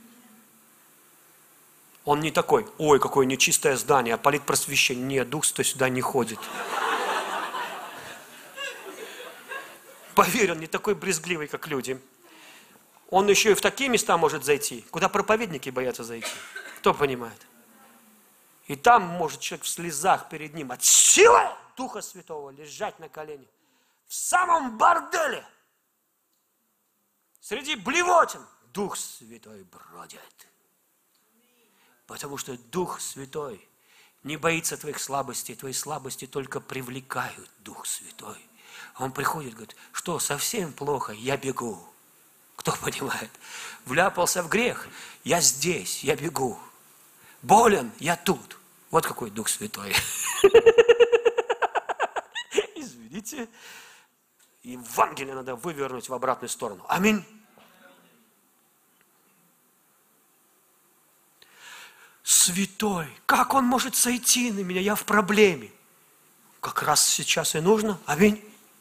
Он не такой, ой, какое нечистое здание, а политпросвещение. Нет, Дух Святой сюда не ходит. Поверь, он не такой брезгливый, как люди. Он еще и в такие места может зайти, куда проповедники боятся зайти. Кто понимает? И там может человек в слезах перед ним от силы Духа Святого лежать на колени. В самом борделе. Среди блевотин Дух Святой бродит. Потому что Дух Святой не боится твоих слабостей. Твои слабости только привлекают Дух Святой. Он приходит и говорит, что совсем плохо, я бегу. Кто понимает? Вляпался в грех, я здесь, я бегу. Болен, я тут. Вот какой Дух Святой. Извините. Евангелие надо вывернуть в обратную сторону. Аминь. Святой, как Он может сойти на меня? Я в проблеме. Как раз сейчас и нужно. Аминь.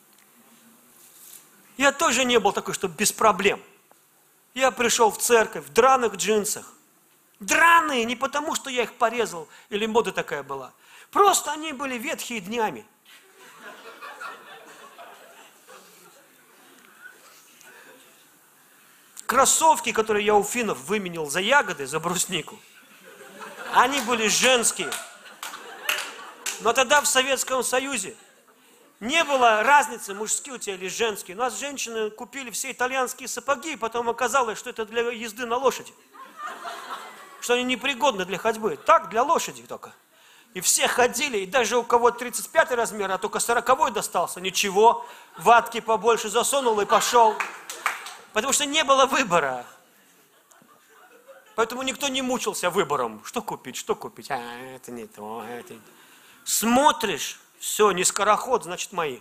Я тоже не был такой, что без проблем. Я пришел в церковь в драных джинсах. Драные не потому, что я их порезал, или мода такая была. Просто они были ветхие днями. Кроссовки, которые я у финнов выменил за ягоды, за бруснику, они были женские. Но тогда в Советском Союзе не было разницы, мужские у тебя или женские. У нас женщины купили все итальянские сапоги, и потом оказалось, что это для езды на лошади. Что они непригодны для ходьбы. Так, для лошади только. И все ходили, и даже у кого 35 размер, а только 40 достался. Ничего, ватки побольше засунул и пошел. Потому что не было выбора. Поэтому никто не мучился выбором. Что купить, что купить? А, это не то, это не то. Смотришь, все, не скороход, значит мои.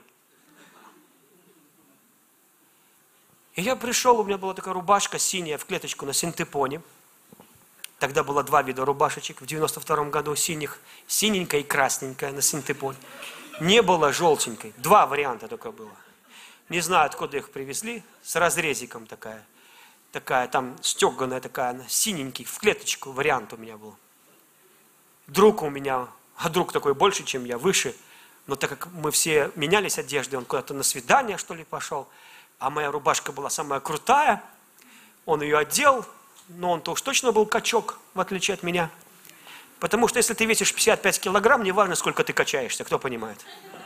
И я пришел, у меня была такая рубашка синяя в клеточку на синтепоне. Тогда было 2 вида рубашечек в 92 году, синих, синенькая и красненькая на синтепоне. Не было желтенькой, 2 варианта только было. Не знаю, откуда их привезли, с разрезиком такая там стеганая такая, синенький, в клеточку вариант у меня был. Друг у меня, а друг такой больше, чем я, выше, но так как мы все менялись одеждой, он куда-то на свидание, что ли, пошел, а моя рубашка была самая крутая, он ее одел, но он-то уж точно был качок, в отличие от меня. Потому что если ты весишь 55 килограмм, неважно, сколько ты качаешься, кто понимает.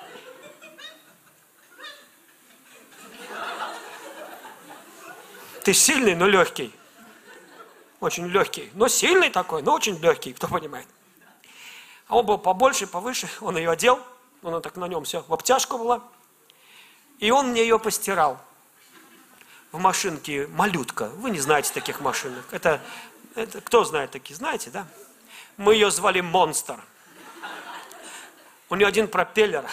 Ты сильный, но легкий. Очень легкий. Но сильный такой, но очень легкий, кто понимает. А он был побольше, повыше, он ее одел, она так на нем все в обтяжку была. И он мне ее постирал. В машинке малютка. Вы не знаете таких машинок. Это кто знает такие? Знаете, да? Мы ее звали Монстр. У нее один пропеллер.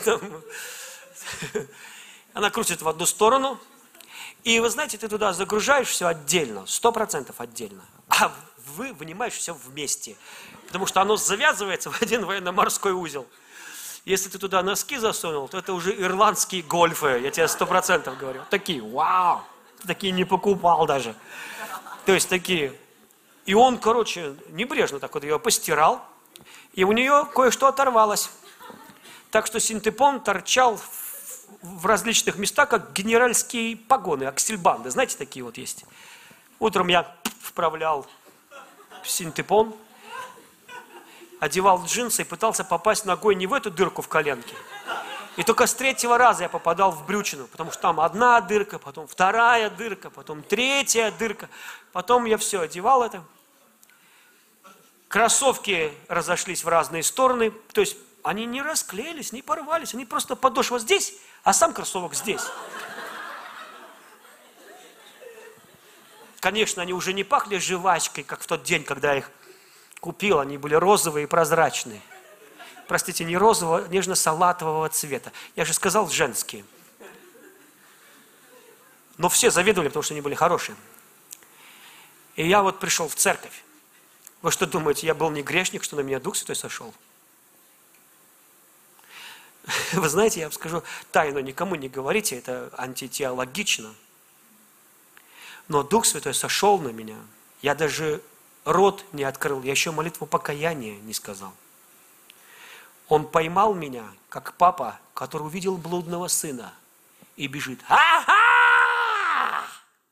Она крутит в одну сторону. И вы знаете, ты туда загружаешь все отдельно, 100% отдельно. А вы вынимаешь все вместе. Потому что оно завязывается в один военно-морской узел. Если ты туда носки засунул, то это уже ирландские гольфы, я тебе 100% говорю. Такие, вау, такие не покупал даже. То есть такие. И он, короче, небрежно так вот ее постирал, и у нее кое-что оторвалось. Так что синтепон торчал в различных местах, как генеральские погоны, аксельбанды. Знаете, такие вот есть. Утром я вправлял синтепон, одевал джинсы и пытался попасть ногой не в эту дырку в коленке. И только с 3-го раза я попадал в брючину, потому что там 1 дырка, потом 2 дырка, потом 3-я дырка. Потом я все одевал это. Кроссовки разошлись в разные стороны, то есть они не расклеились, не порвались, они просто подошва здесь, а сам кроссовок здесь. Конечно, они уже не пахли жвачкой, как в тот день, когда я их купил, они были розовые и прозрачные. Простите, не розового, нежно-салатового цвета. Я же сказал, женские. Но все завидовали, потому что они были хорошие. И я вот пришел в церковь. Вы что думаете, я был не грешник, что на меня Дух Святой сошел? Вы знаете, я вам скажу тайну, никому не говорите, это антитеологично. Но Дух Святой сошел на меня. Я даже рот не открыл, я еще молитву покаяния не сказал. Он поймал меня, как папа, который увидел блудного сына и бежит. Ага!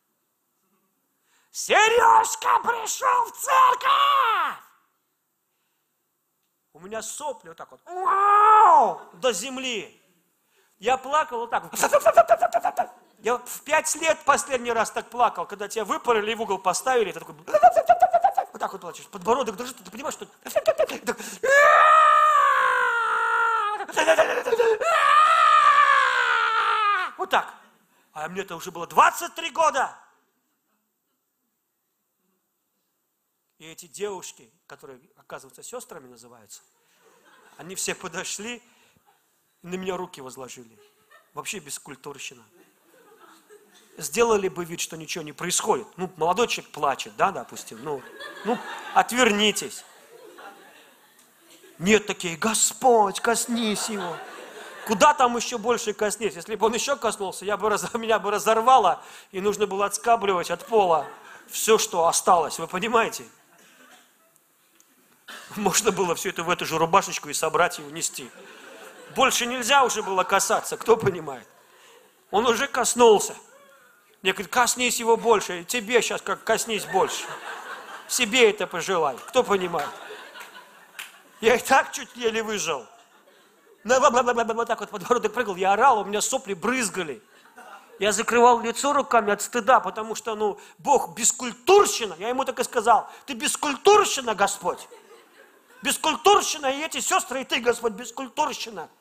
Сережка пришел в церковь! У меня сопли вот так вот. Вау! До земли. Я плакал вот так вот. Я в 5 лет последний раз так плакал, когда тебя выпороли и в угол поставили, ты такой, вот так вот плачешь, подбородок дрожит, ты понимаешь, что... Вот так. А мне-то уже было 23 года. И эти девушки, которые, оказывается, сестрами называются, они все подошли и на меня руки возложили. Вообще бескультурщина. Сделали бы вид, что ничего не происходит. Ну, молодой человек плачет, да, допустим. Ну, отвернитесь. Нет, такие, Господь, коснись его. Куда там еще больше коснись? Если бы он еще коснулся, меня бы разорвало, и нужно было отскабливать от пола все, что осталось. Вы понимаете? Можно было все это в эту же рубашечку и собрать и унести. Больше нельзя уже было касаться, кто понимает? Он уже коснулся. Мне говорят, коснись его больше, и тебе сейчас как коснись больше. Себе это пожелай, кто понимает? Я и так чуть еле выжил. Вот так вот подбородок прыгал, я орал, у меня сопли брызгали. Я закрывал лицо руками от стыда, потому что, Бог бескультурщина. Я ему так и сказал, ты бескультурщина, Господь. Бескультурщина, и эти сестры, и ты, Господь, бескультурщина.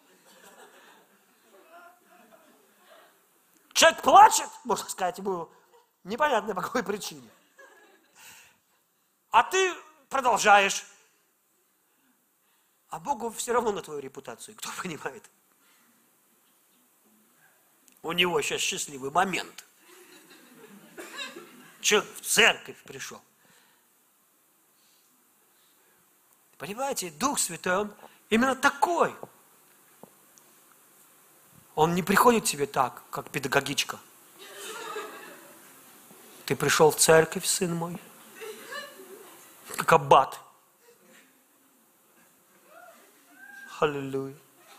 Человек плачет, можно сказать, ему непонятно по какой причине. А ты продолжаешь. А Богу все равно на твою репутацию, кто понимает. У него сейчас счастливый момент. Человек в церковь пришел. Понимаете, Дух Святой, Он именно такой. Он не приходит тебе так, как педагогичка. Ты пришел в церковь, сын мой, как аббат. Аллилуйя.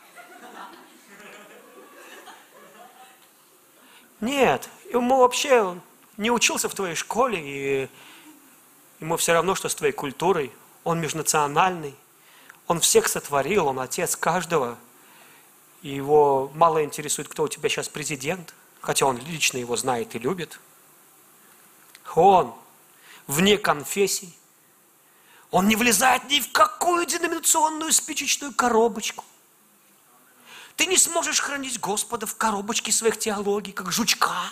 Нет, ему вообще он не учился в твоей школе, и ему все равно, что с твоей культурой. Он межнациональный, он всех сотворил, он отец каждого. И его мало интересует, кто у тебя сейчас президент, хотя он лично его знает и любит. Он вне конфессий. Он не влезает ни в какую деноминационную спичечную коробочку. Ты не сможешь хранить Господа в коробочке своих теологий, как жучка.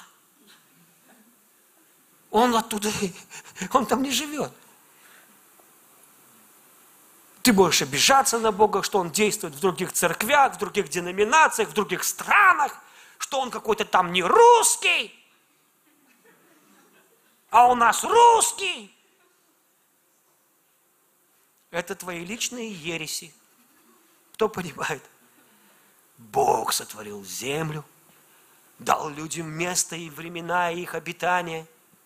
Он оттуда, он там не живет. Ты будешь обижаться на Бога, что Он действует в других церквях, в других деноминациях, в других странах, что Он какой-то там не русский, а у нас русский. Это твои личные ереси. Кто понимает? Бог сотворил землю, дал людям место и времена и их обитания.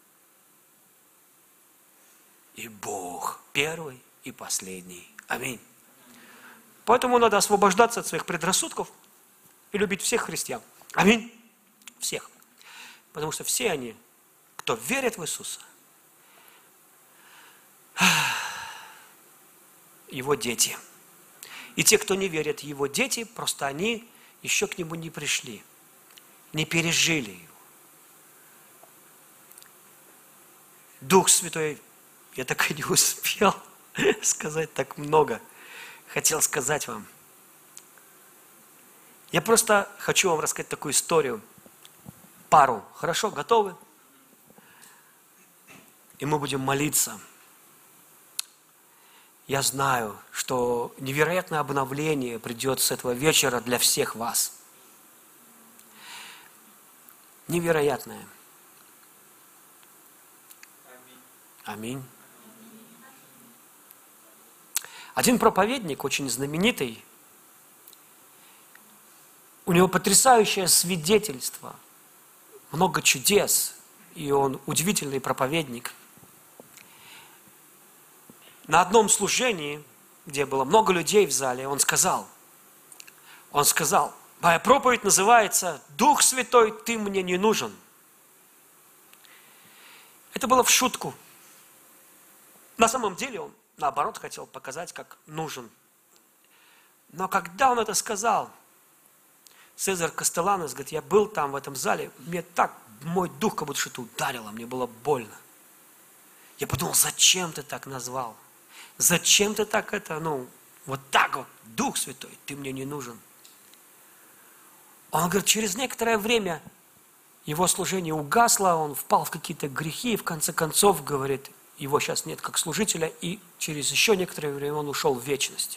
И Бог первый и последний. Аминь. Поэтому надо освобождаться от своих предрассудков и любить всех христиан. Аминь. Всех. Потому что все они, кто верит в Иисуса, Его дети. И те, кто не верит, Его дети, просто они еще к Нему не пришли, не пережили Его. Дух Святой, я так и не успел сказать так много. Хотел сказать вам. Я просто хочу вам рассказать такую историю. Пару. Хорошо? Готовы? И мы будем молиться. Я знаю, что невероятное обновление придет с этого вечера для всех вас. Невероятное. Аминь. Один проповедник, очень знаменитый, у него потрясающее свидетельство, много чудес, и он удивительный проповедник. На одном служении, где было много людей в зале, он сказал, моя проповедь называется «Дух Святой, ты мне не нужен». Это было в шутку. На самом деле он, наоборот, хотел показать, как нужен. Но когда он это сказал, Цезарь Кастелланос говорит, я был там в этом зале, мне так, мой дух как будто что-то ударило, мне было больно. Я подумал, зачем ты так назвал? Зачем ты так вот так вот, Дух Святой, ты мне не нужен. Он говорит, через некоторое время его служение угасло, он впал в какие-то грехи, и в конце концов, говорит, его сейчас нет как служителя, и через еще некоторое время он ушел в вечность.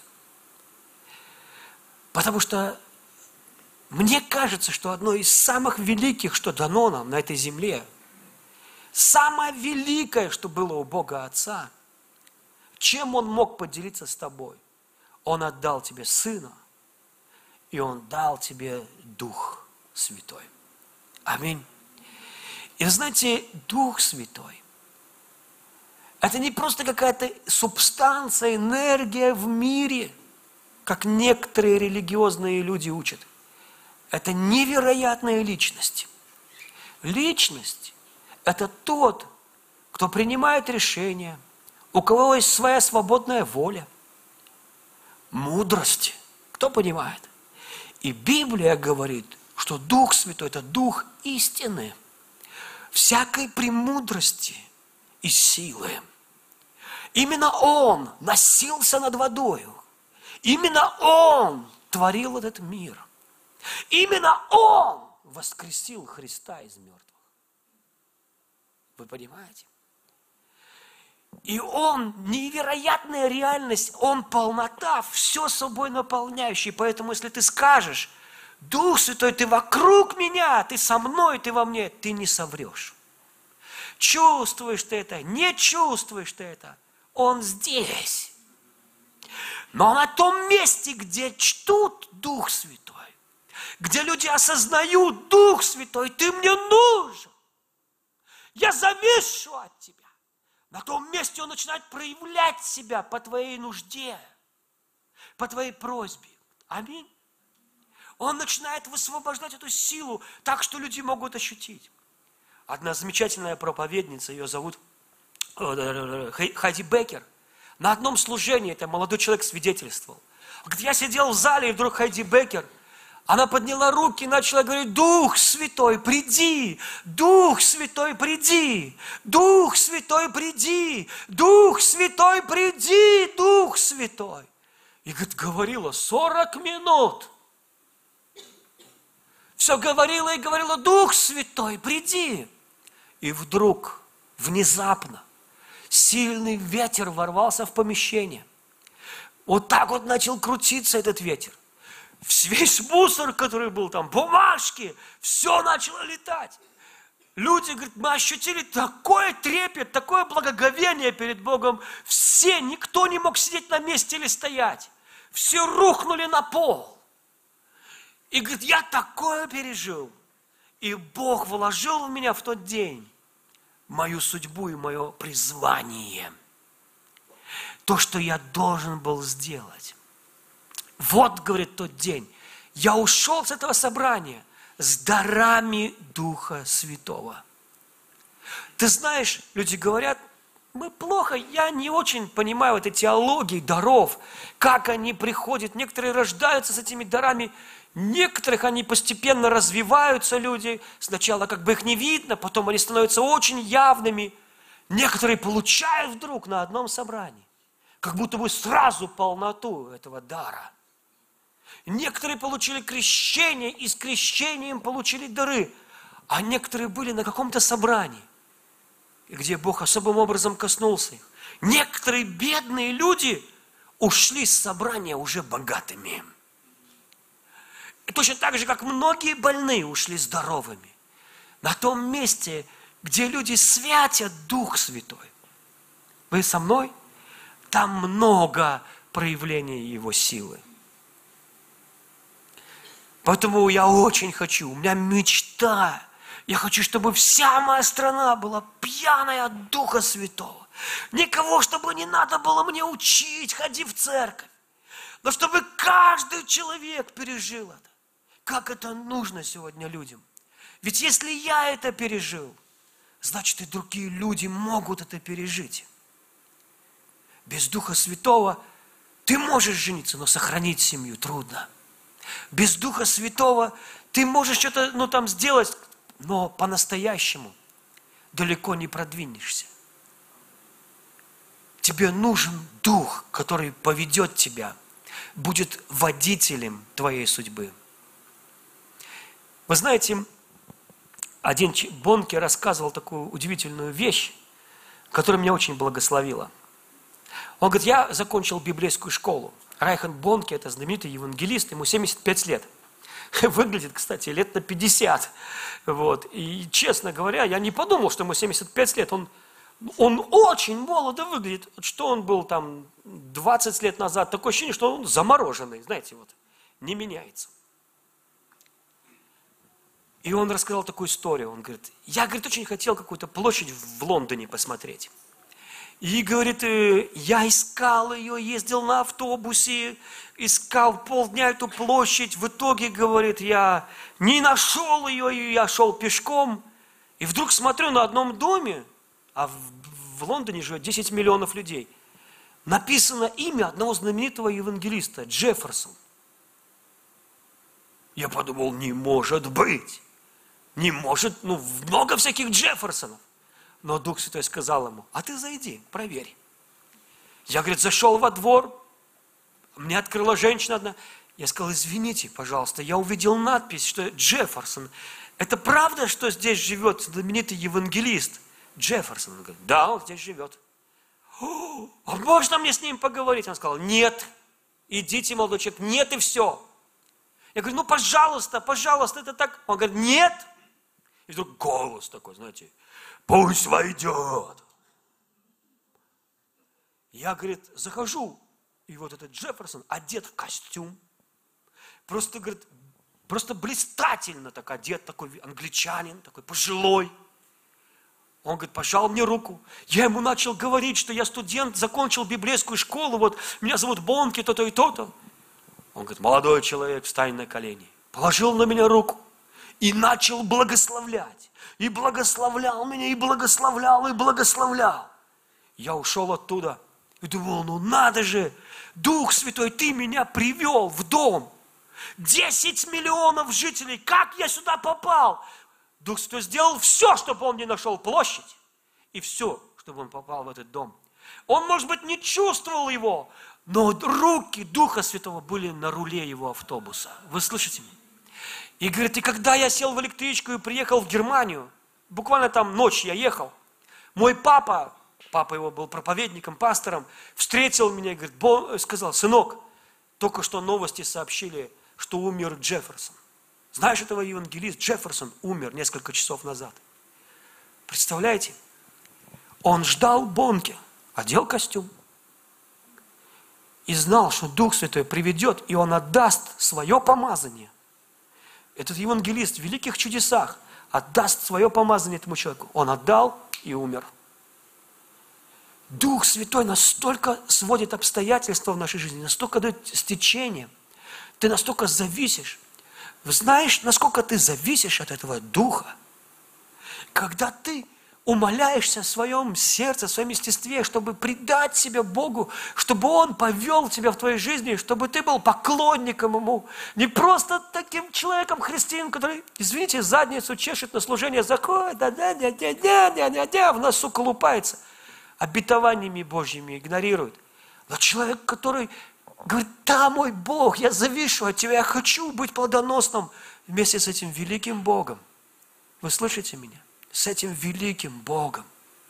Потому что мне кажется, что одно из самых великих, что дано нам на этой земле, самое великое, что было у Бога Отца, чем Он мог поделиться с тобой? Он отдал тебе Сына, и Он дал тебе Дух Святой. Аминь. И вы знаете, Дух Святой, это не просто какая-то субстанция, энергия в мире, как некоторые религиозные люди учат. Это невероятная личность. Личность – это тот, кто принимает решения, у кого есть своя свободная воля, мудрость. Кто понимает? И Библия говорит, что Дух Святой – это Дух истины, всякой премудрости и силы. Именно Он носился над водою. Именно Он творил этот мир. Именно Он воскресил Христа из мертвых. Вы понимаете? И Он невероятная реальность, Он полнота, все собой наполняющий. Поэтому, если ты скажешь, Дух Святой, ты вокруг меня, ты со мной, ты во мне, ты не соврешь. Чувствуешь ты это, не чувствуешь ты это, Он здесь. Но на том месте, где чтут Дух Святой, где люди осознают, Дух Святой, ты мне нужен, я завишу от тебя. На том месте Он начинает проявлять себя по твоей нужде, по твоей просьбе. Аминь. Он начинает высвобождать эту силу так, что люди могут ощутить. Одна замечательная проповедница, ее зовут Хайди Беккер. На одном служении, это молодой человек свидетельствовал. Я сидел в зале, и вдруг Хайди Беккер, она подняла руки и начала говорить, Дух Святой, приди, Дух Святой, приди, Дух Святой, приди, Дух Святой, приди, Дух Святой. И говорила 40 минут. Все говорила и говорила, Дух Святой, приди. И вдруг, внезапно, сильный ветер ворвался в помещение. Вот так вот начал крутиться этот ветер. Весь мусор, который был там, бумажки, все начало летать. Люди, говорят, мы ощутили такой трепет, такое благоговение перед Богом. Все, никто не мог сидеть на месте или стоять. Все рухнули на пол. И говорит, я такое пережил. И Бог вложил в меня в тот день мою судьбу и мое призвание. То, что я должен был сделать. Вот, говорит, тот день. Я ушел с этого собрания с дарами Духа Святого. Ты знаешь, люди говорят, мы плохо, я не очень понимаю этой теологии даров, как они приходят. Некоторые рождаются с этими дарами, некоторых они постепенно развиваются, люди. Сначала как бы их не видно, потом они становятся очень явными. Некоторые получают вдруг на одном собрании, как будто бы сразу полноту этого дара. Некоторые получили крещение, и с крещением получили дары. А некоторые были на каком-то собрании, где Бог особым образом коснулся их. Некоторые бедные люди ушли с собрания уже богатыми. И точно так же, как многие больные ушли здоровыми. На том месте, где люди святят Дух Святой, Вы со мной? Там много проявлений Его силы. Поэтому я очень хочу, у меня мечта. Я хочу, чтобы вся моя страна была пьяная от Духа Святого. Никого, чтобы не надо было мне учить, ходи в церковь. Но чтобы каждый человек пережил это. Как это нужно сегодня людям? Ведь если я это пережил, значит и другие люди могут это пережить. Без Духа Святого ты можешь жениться, но сохранить семью трудно. Без Духа Святого ты можешь что-то сделать, но по-настоящему далеко не продвинешься. Тебе нужен Дух, который поведет тебя, будет водителем твоей судьбы. Вы знаете, один Бонке рассказывал такую удивительную вещь, которая меня очень благословила. Он говорит, я закончил библейскую школу. Райхард Бонке, это знаменитый евангелист, ему 75 лет. Выглядит, кстати, лет на 50. Вот. И, честно говоря, я не подумал, что ему 75 лет. Он очень молодо выглядит. Что он был там 20 лет назад? Такое ощущение, что он замороженный, знаете, вот, не меняется. И он рассказал такую историю. Он говорит, я, говорит, очень хотел какую-то площадь в Лондоне посмотреть. И, говорит, я искал ее, ездил на автобусе, искал полдня эту площадь. В итоге, говорит, я не нашел ее, и я шел пешком. И вдруг смотрю на одном доме, а в Лондоне живет 10 миллионов людей, написано имя одного знаменитого евангелиста, Джефферсон. Я подумал, не может быть. Не может, много всяких Джефферсонов. Но Дух Святой сказал ему, а ты зайди, проверь. Я, говорит, зашел во двор, мне открыла женщина одна. Я сказал, извините, пожалуйста, я увидел надпись, что Джефферсон. Это правда, что здесь живет знаменитый евангелист Джефферсон? Он говорит, да, он здесь живет. А можно мне с ним поговорить? Он сказал, нет, идите, молодой человек, нет и все. Я говорю, пожалуйста, это так. Он говорит, нет. И вдруг голос такой, знаете, пусть войдет. Я, говорит, захожу, и вот этот Джефферсон одет в костюм, просто, говорит, просто блистательно так одет, такой англичанин, такой пожилой. Он, говорит, пожал мне руку. Я ему начал говорить, что я студент, закончил библейскую школу, вот меня зовут Бонке, то-то и то-то. Он говорит, молодой человек, встань на колени. Положил на меня руку и начал благословлять. И благословлял меня, и благословлял, и благословлял. Я ушел оттуда и думал, надо же, Дух Святой, ты меня привел в дом. 10 миллионов жителей, как я сюда попал? Дух Святой сделал все, чтобы он не нашел площадь. И все, чтобы он попал в этот дом. Он, может быть, не чувствовал его, но руки Духа Святого были на руле его автобуса. Вы слышите меня? И говорит, и когда я сел в электричку и приехал в Германию, буквально там ночь я ехал, мой папа его был проповедником, пастором, встретил меня и говорит, сказал, сынок, только что новости сообщили, что умер Джефферсон. Знаешь этого евангелиста? Джефферсон умер несколько часов назад. Представляете? Он ждал Бонке, одел костюм и знал, что Дух Святой приведет, и он отдаст свое помазание. Этот евангелист в великих чудесах отдаст свое помазание этому человеку. Он отдал и умер. Дух Святой настолько сводит обстоятельства в нашей жизни, настолько дает стечение. Ты настолько зависишь. Знаешь, насколько ты зависишь от этого Духа? Когда ты умоляешься в своем сердце, в своем естестве, чтобы предать себя Богу, чтобы Он повел тебя в твоей жизни, чтобы ты был поклонником Ему. Не просто таким человеком, христианином, который, извините, задницу чешет на служение, заходит, в носу колупается, обетованиями Божьими игнорирует. Но человек, который говорит, да, мой Бог, я завишу от Тебя, я хочу быть плодоносным вместе с этим великим Богом. Вы слышите меня? С этим великим Богом.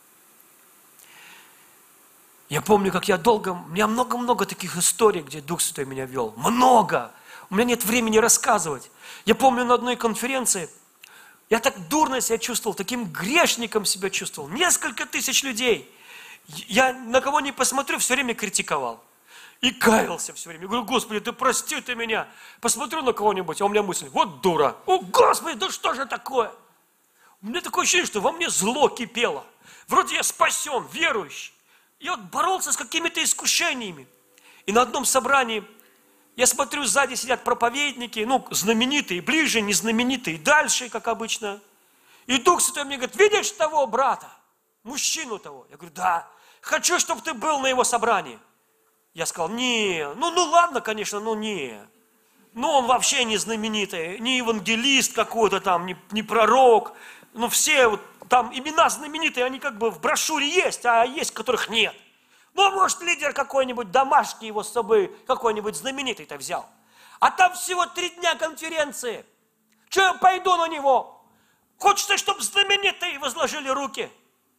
Я помню, как у меня много-много таких историй, где Дух Святой меня вел. Много! У меня нет времени рассказывать. Я помню на одной конференции, я так дурно себя чувствовал, таким грешником себя чувствовал. Несколько тысяч людей. Я на кого не посмотрю, все время критиковал. И каялся все время. Я говорю, Господи, да прости ты меня. Посмотрю на кого-нибудь, а у меня мысль, вот дура. О, Господи, да что же такое? У меня такое ощущение, что во мне зло кипело. Вроде я спасен, верующий. Я вот боролся с какими-то искушениями. И на одном собрании, я смотрю, сзади сидят проповедники, ну, знаменитые, ближе, не знаменитые, дальше, как обычно. И Дух Святой мне говорит, видишь того брата, мужчину того? Я говорю, да, хочу, чтобы ты был на его собрании. Я сказал, не, ну ладно, конечно, ну не. Ну он вообще не знаменитый, не евангелист какой-то там, не пророк. Ну все вот там имена знаменитые, они как бы в брошюре есть, а есть, которых нет. Ну, может, лидер какой-нибудь домашний его с собой, какой-нибудь знаменитый-то взял. А там всего 3 дня конференции. Че я пойду на него? Хочется, чтобы знаменитые возложили руки.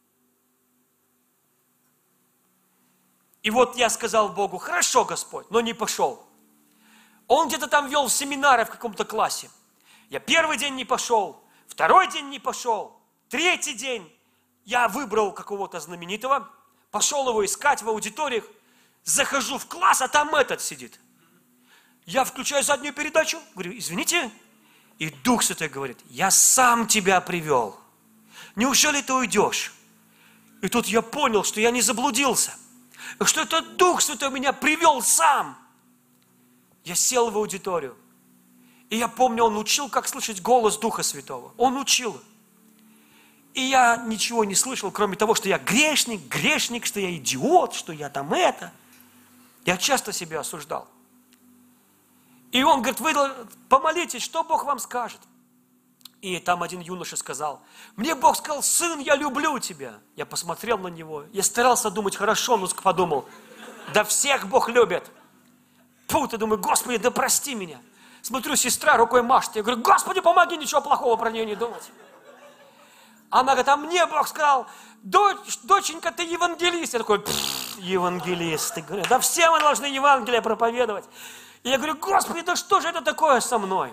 И вот я сказал Богу, хорошо, Господь, но не пошел. Он где-то там вел семинары в каком-то классе. Я первый день не пошел, второй день не пошел, третий день я выбрал какого-то знаменитого, пошел его искать в аудиториях, захожу в класс, а там этот сидит. Я включаю заднюю передачу, говорю, извините, и Дух Святой говорит, я сам тебя привел. Неужели ты уйдешь? И тут я понял, что я не заблудился, что это Дух Святой меня привел сам. Я сел в аудиторию, и я помню, он учил, как слышать голос Духа Святого. Он учил. И я ничего не слышал, кроме того, что я грешник, что я идиот, что я там это. Я часто себя осуждал. И он говорит, вы помолитесь, что Бог вам скажет. И там один юноша сказал, мне Бог сказал, сын, я люблю тебя. Я посмотрел на него, я старался думать хорошо, но подумал, да всех Бог любит. Фу, ты думаю, Господи, да прости меня. Смотрю, сестра рукой машет, я говорю, Господи, помоги, ничего плохого про нее не думать. Она говорит, а мне Бог сказал, доченька, ты евангелист. Я такой, евангелист. Ты говоришь, да все мы должны Евангелие проповедовать. И я говорю, Господи, да что же это такое со мной?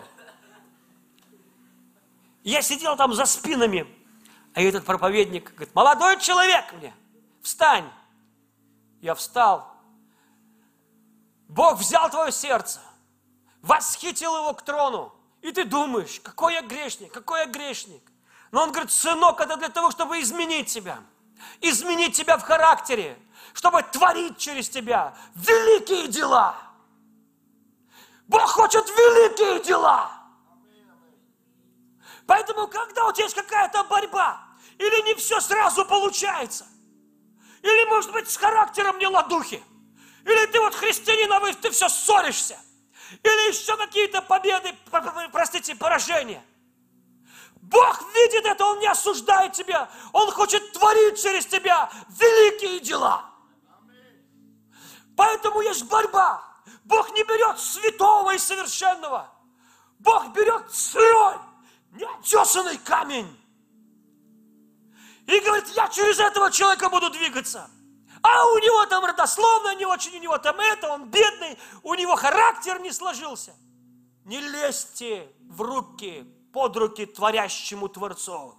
Я сидел там за спинами, а этот проповедник говорит, молодой человек мне, встань. Я встал. Бог взял твое сердце, восхитил его к трону. И ты думаешь, какой я грешник. Но он говорит, сынок, это для того, чтобы изменить тебя в характере, чтобы творить через тебя великие дела. Бог хочет великие дела. Поэтому, когда у тебя есть какая-то борьба, или не все сразу получается, или, может быть, с характером не ладухи, или ты вот христианин, а ты все ссоришься, или еще какие-то победы, поражения. Бог видит это, Он не осуждает тебя, Он хочет творить через тебя великие дела. Поэтому есть борьба. Бог не берет святого и совершенного. Бог берет сырой, неотесанный камень. И говорит, я через этого человека буду двигаться. А у него там родословно не очень, у него там это, он бедный, у него характер не сложился. Не лезьте в руки, под руки творящему Творцу.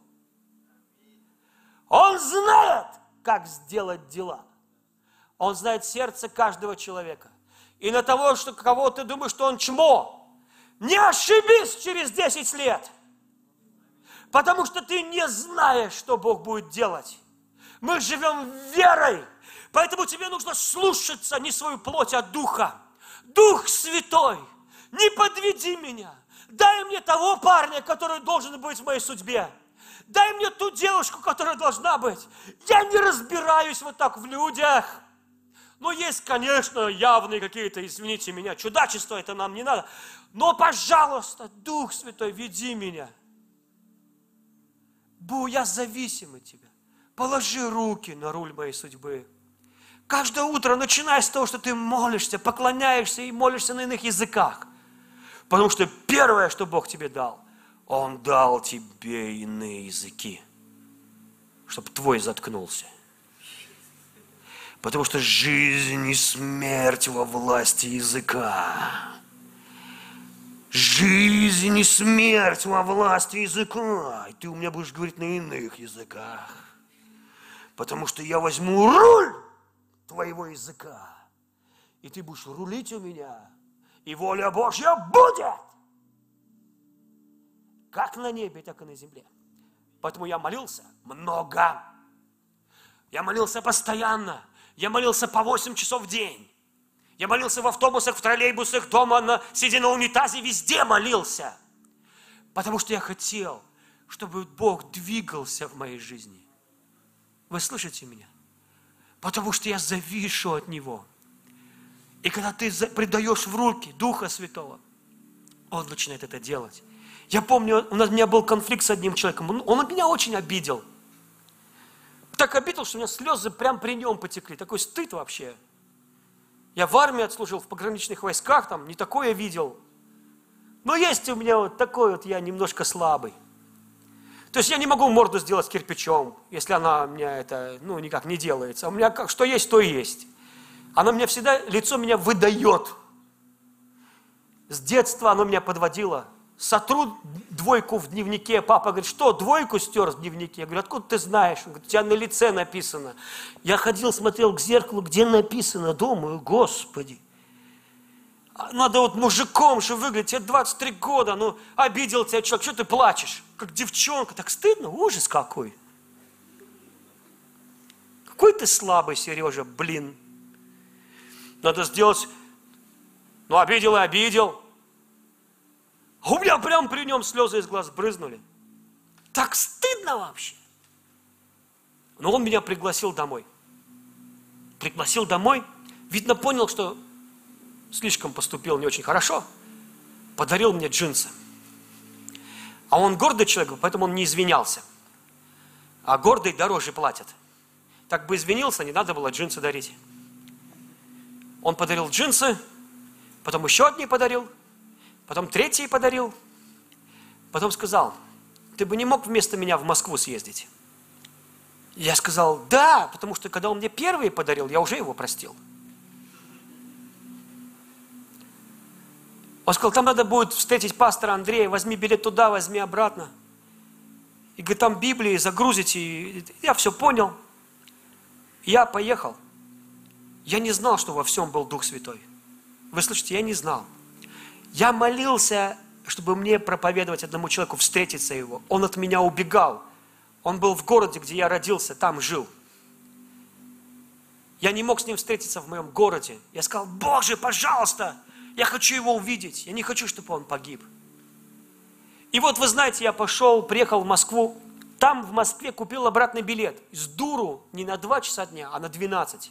Он знает, как сделать дела. Он знает сердце каждого человека. И на того, что кого ты думаешь, что он чмо, не ошибись через 10 лет. Потому что ты не знаешь, что Бог будет делать. Мы живем верой. Поэтому тебе нужно слушаться не свою плоть, а Духа. Дух Святой, не подведи меня. Дай мне того парня, который должен быть в моей судьбе. Дай мне ту девушку, которая должна быть. Я не разбираюсь вот так в людях. Ну, есть, конечно, явные какие-то, извините меня, чудачества, это нам не надо. Но, пожалуйста, Дух Святой, веди меня. Я зависим от Тебя. Положи руки на руль моей судьбы. Каждое утро начинай с того, что ты молишься, поклоняешься и молишься на иных языках. Потому что первое, что Бог тебе дал, Он дал тебе иные языки, чтобы твой заткнулся. Потому что жизнь и смерть во власти языка. Жизнь и смерть во власти языка. И ты у меня будешь говорить на иных языках. потому что я возьму руль твоего языка, и ты будешь рулить у меня, и воля Божья будет, как на небе, так и на земле. Поэтому я молился много. Я молился постоянно. Я молился по 8 часов в день. Я молился в автобусах, в троллейбусах, дома, сидя на унитазе, везде молился. Потому что я хотел, чтобы Бог двигался в моей жизни. Вы слышите меня? Потому что я завишу от Него. И когда ты предаешь в руки Духа Святого, Он начинает это делать. Я помню, у меня был конфликт с одним человеком. Он меня очень обидел. Так обидел, что у меня слезы прямо при нем потекли. Такой стыд вообще. Я в армии отслужил, в пограничных войсках, там не такое видел. Но есть у меня вот такой вот, я немножко слабый. То есть я не могу морду сделать кирпичом, если она у меня это, никак не делается. У меня как, что есть, то и есть. Она меня всегда, лицо меня выдает. С детства оно меня подводило. Сотру 2 в дневнике. Папа говорит, что, 2 стер в дневнике? Я говорю, откуда ты знаешь? Он говорит, у тебя на лице написано. Я ходил, смотрел к зеркалу, где написано, думаю, Господи. Надо вот мужиком же выглядеть, тебе 23 года, обидел тебя человек, что ты плачешь? Как девчонка, так стыдно, ужас какой. Какой ты слабый, Сережа, блин. Надо сделать, обидел и обидел. А у меня прям при нем слезы из глаз брызнули. Так стыдно вообще. Но он меня пригласил домой. Пригласил домой. Видно, понял, что слишком поступил не очень хорошо. Подарил мне джинсы. А он гордый человек, поэтому он не извинялся. А гордый дороже платят. Так бы извинился, не надо было джинсы дарить. Он подарил джинсы, потом еще одни подарил. Потом 3 подарил. Потом сказал, ты бы не мог вместо меня в Москву съездить? Я сказал, да, потому что когда он мне 1 подарил, я уже его простил. Он сказал, там надо будет встретить пастора Андрея, возьми билет туда, возьми обратно. И говорит, там Библии загрузите. И я все понял. Я поехал. Я не знал, что во всем был Дух Святой. Вы слышите, я не знал. Я молился, чтобы мне проповедовать одному человеку, встретиться его. Он от меня убегал. Он был в городе, где я родился, там жил. Я не мог с ним встретиться в моем городе. Я сказал, Боже, пожалуйста, я хочу его увидеть. Я не хочу, чтобы он погиб. И вот, вы знаете, я приехал в Москву. Там в Москве купил обратный билет. С дуру не на 2 часа дня, а на 12.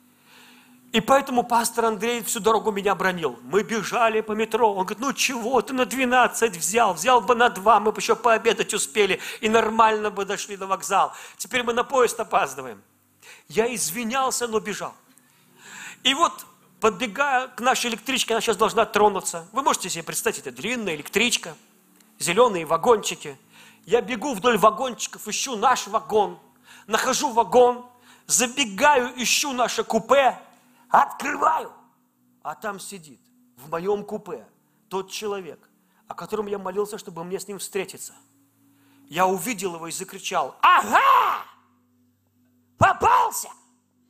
И поэтому пастор Андрей всю дорогу меня бранил. Мы бежали по метро. Он говорит, чего ты на 12 взял бы на 2, мы бы еще пообедать успели и нормально бы дошли до вокзала. Теперь мы на поезд опаздываем. Я извинялся, но бежал. И вот, подбегая к нашей электричке, она сейчас должна тронуться. Вы можете себе представить, это длинная электричка, зеленые вагончики. Я бегу вдоль вагончиков, ищу наш вагон, нахожу вагон, забегаю, ищу наше купе, открываю, а там сидит в моем купе тот человек, о котором я молился, чтобы мне с ним встретиться. Я увидел его и закричал, ага, попался!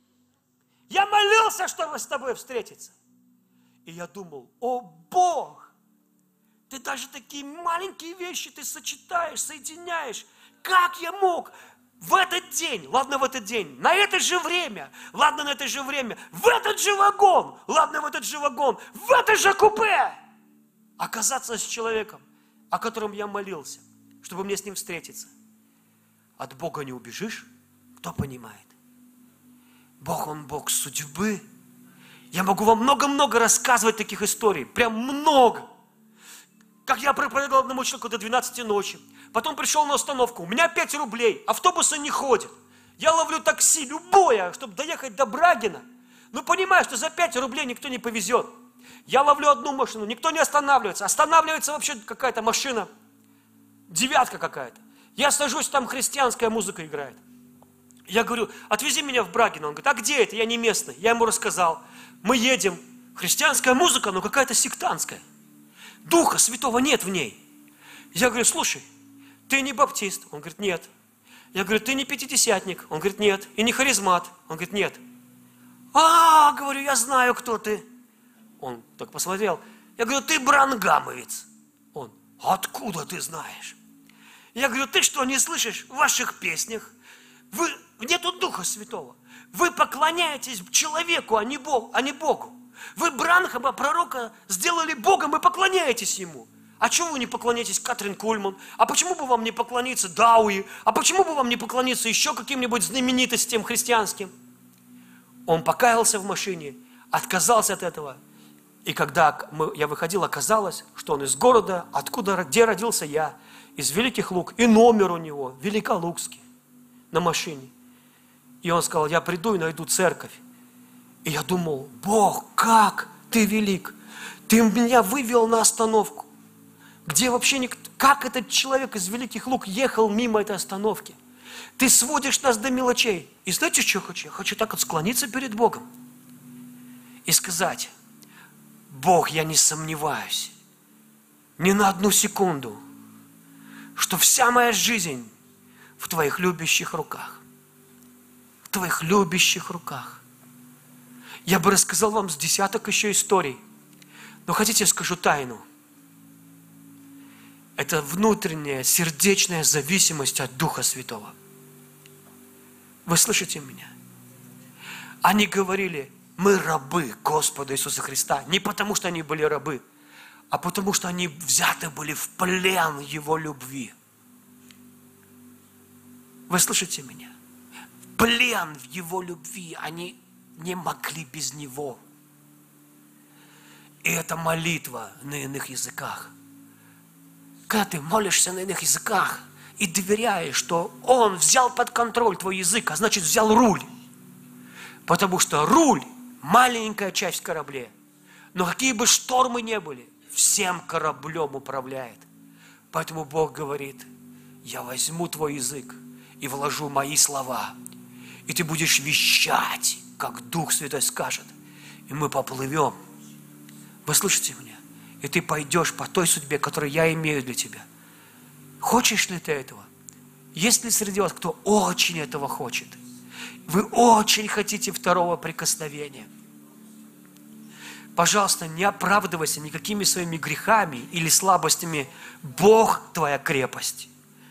Я молился, чтобы с тобой встретиться. И я думал, о Бог, ты даже такие маленькие вещи ты сочетаешь, соединяешь. Как я мог в этот день, ладно в этот день, на это же время, ладно на это же время, в этот же вагон, ладно в этот же вагон, в это же купе, оказаться с человеком, о котором я молился, чтобы мне с ним встретиться. От Бога не убежишь, кто понимает? Бог, Он Бог судьбы. Я могу вам много-много рассказывать таких историй, прям много. Как я проповедовал одному человеку до 12 ночи. Потом пришел на остановку, у меня 5 рублей, автобусы не ходят. Я ловлю такси, любое, чтобы доехать до Брагина. Ну, понимаю, что за 5 рублей никто не повезет. Я ловлю одну машину, никто не останавливается. Останавливается вообще какая-то машина, 9 какая-то. Я сажусь, там христианская музыка играет. Я говорю, отвези меня в Брагино. Он говорит, а где это? Я не местный. Я ему рассказал. Мы едем, христианская музыка, но какая-то сектантская. Духа Святого нет в ней. Я говорю, слушай, ты не баптист? Он говорит, нет. Я говорю, ты не пятидесятник? Он говорит, нет. И не харизмат? Он говорит, нет. А, говорю, я знаю, кто ты. Он так посмотрел. Я говорю, ты брангамовец. Он, откуда ты знаешь? Я говорю, ты что, не слышишь в ваших песнях? Нету Духа Святого. Вы поклоняетесь человеку, а не Богу. Вы Бранхама, пророка, сделали Богом и поклоняетесь Ему. А чего вы не поклоняетесь Катрин Кульман? А почему бы вам не поклониться Дауи? А почему бы вам не поклониться еще каким-нибудь знаменитостям христианским? Он покаялся в машине, отказался от этого. И когда я выходил, оказалось, что он из города, где родился я, из Великих Луг, и номер у него, Великолукский, на машине. И он сказал, я приду и найду церковь. И я думал, Бог, как ты велик! Ты меня вывел на остановку, где вообще никто... Как этот человек из Великих Луг ехал мимо этой остановки? Ты сводишь нас до мелочей. И знаете, что я хочу? Я хочу так вот склониться перед Богом и сказать, Бог, я не сомневаюсь ни на одну секунду, что вся моя жизнь в Твоих любящих руках. В Твоих любящих руках. Я бы рассказал вам с десяток еще историй, но хотите, я скажу тайну? Это внутренняя сердечная зависимость от Духа Святого. Вы слышите меня? Они говорили, мы рабы Господа Иисуса Христа. Не потому, что они были рабы, а потому, что они взяты были в плен Его любви. Вы слышите меня? Плен в Его любви. Они не могли без Него. И это молитва на иных языках. Когда ты молишься на иных языках и доверяешь, что Он взял под контроль твой язык, а значит взял руль. Потому что руль – маленькая часть в корабле. Но какие бы штормы ни были, всем кораблем управляет. Поэтому Бог говорит, я возьму твой язык и вложу мои слова. И ты будешь вещать, как Дух Святой скажет. И мы поплывем. Вы слышите меня? И ты пойдешь по той судьбе, которую я имею для тебя. Хочешь ли ты этого? Есть ли среди вас, кто очень этого хочет? Вы очень хотите второго прикосновения. Пожалуйста, не оправдывайся никакими своими грехами или слабостями. Бог твоя крепость.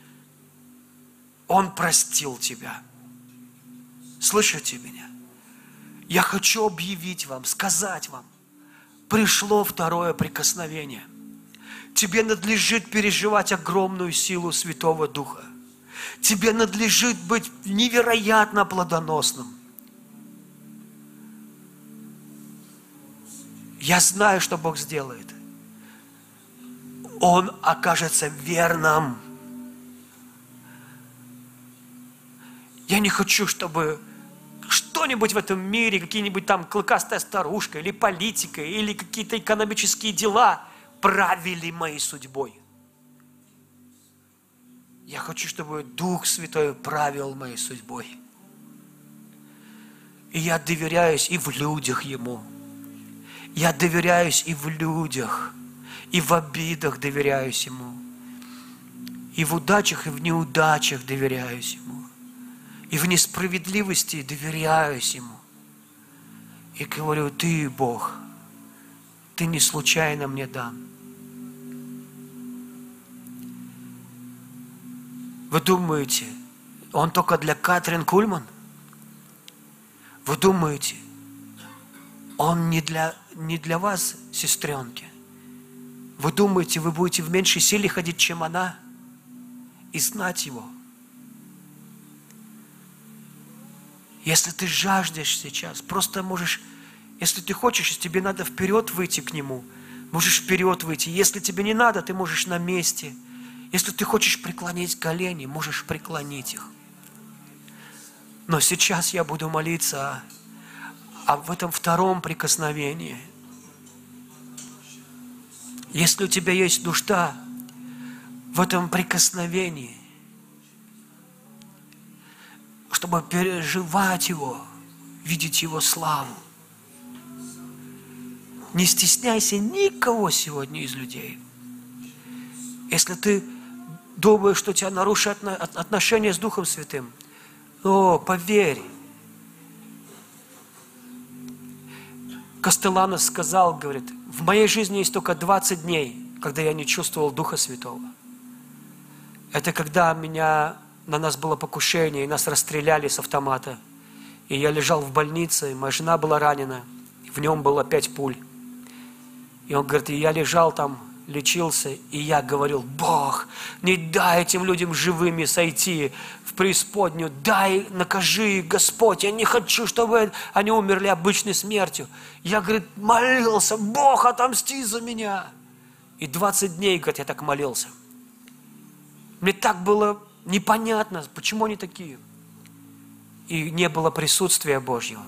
Он простил тебя. Слышите меня? Я хочу объявить вам, сказать вам, пришло второе прикосновение. Тебе надлежит переживать огромную силу Святого Духа. Тебе надлежит быть невероятно плодоносным. Я знаю, что Бог сделает. Он окажется верным. Я не хочу, чтобы что-нибудь в этом мире, какие-нибудь там клыкастая старушка, или политика, или какие-то экономические дела правили моей судьбой. Я хочу, чтобы Дух Святой правил моей судьбой. И я доверяюсь и в людях Ему. Я доверяюсь и в людях, и в обидах доверяюсь Ему. И в удачах, и в неудачах доверяюсь Ему. И в несправедливости доверяюсь Ему. И говорю, Ты, Бог, Ты не случайно мне дан. Вы думаете, Он только для Катрин Кульман? Вы думаете, Он не для вас, сестренки? Вы думаете, вы будете в меньшей силе ходить, чем она? И знать Его? Если ты жаждешь сейчас, просто можешь, если ты хочешь, если тебе надо вперед выйти к Нему, можешь вперед выйти. Если тебе не надо, ты можешь на месте. Если ты хочешь преклонить колени, можешь преклонить их. Но сейчас я буду молиться об этом втором прикосновении. Если у тебя есть нужда в этом прикосновении, чтобы переживать Его, видеть Его славу, не стесняйся никого сегодня из людей. Если ты думаешь, что у тебя нарушат отношения с Духом Святым. Но поверь, Кастелланос сказал, говорит, в моей жизни есть только 20 дней, когда я не чувствовал Духа Святого. Это когда на нас было покушение, и нас расстреляли с автомата. И я лежал в больнице, и моя жена была ранена, в нем было 5 пуль. И он говорит, и я лежал там, лечился, и я говорил, Бог, не дай этим людям живыми сойти в преисподнюю, дай, накажи их, Господь, я не хочу, чтобы они умерли обычной смертью. Я, говорит, молился, Бог, отомсти за меня. И 20 дней, говорит, я так молился. Мне так было непонятно, почему они такие. И не было присутствия Божьего.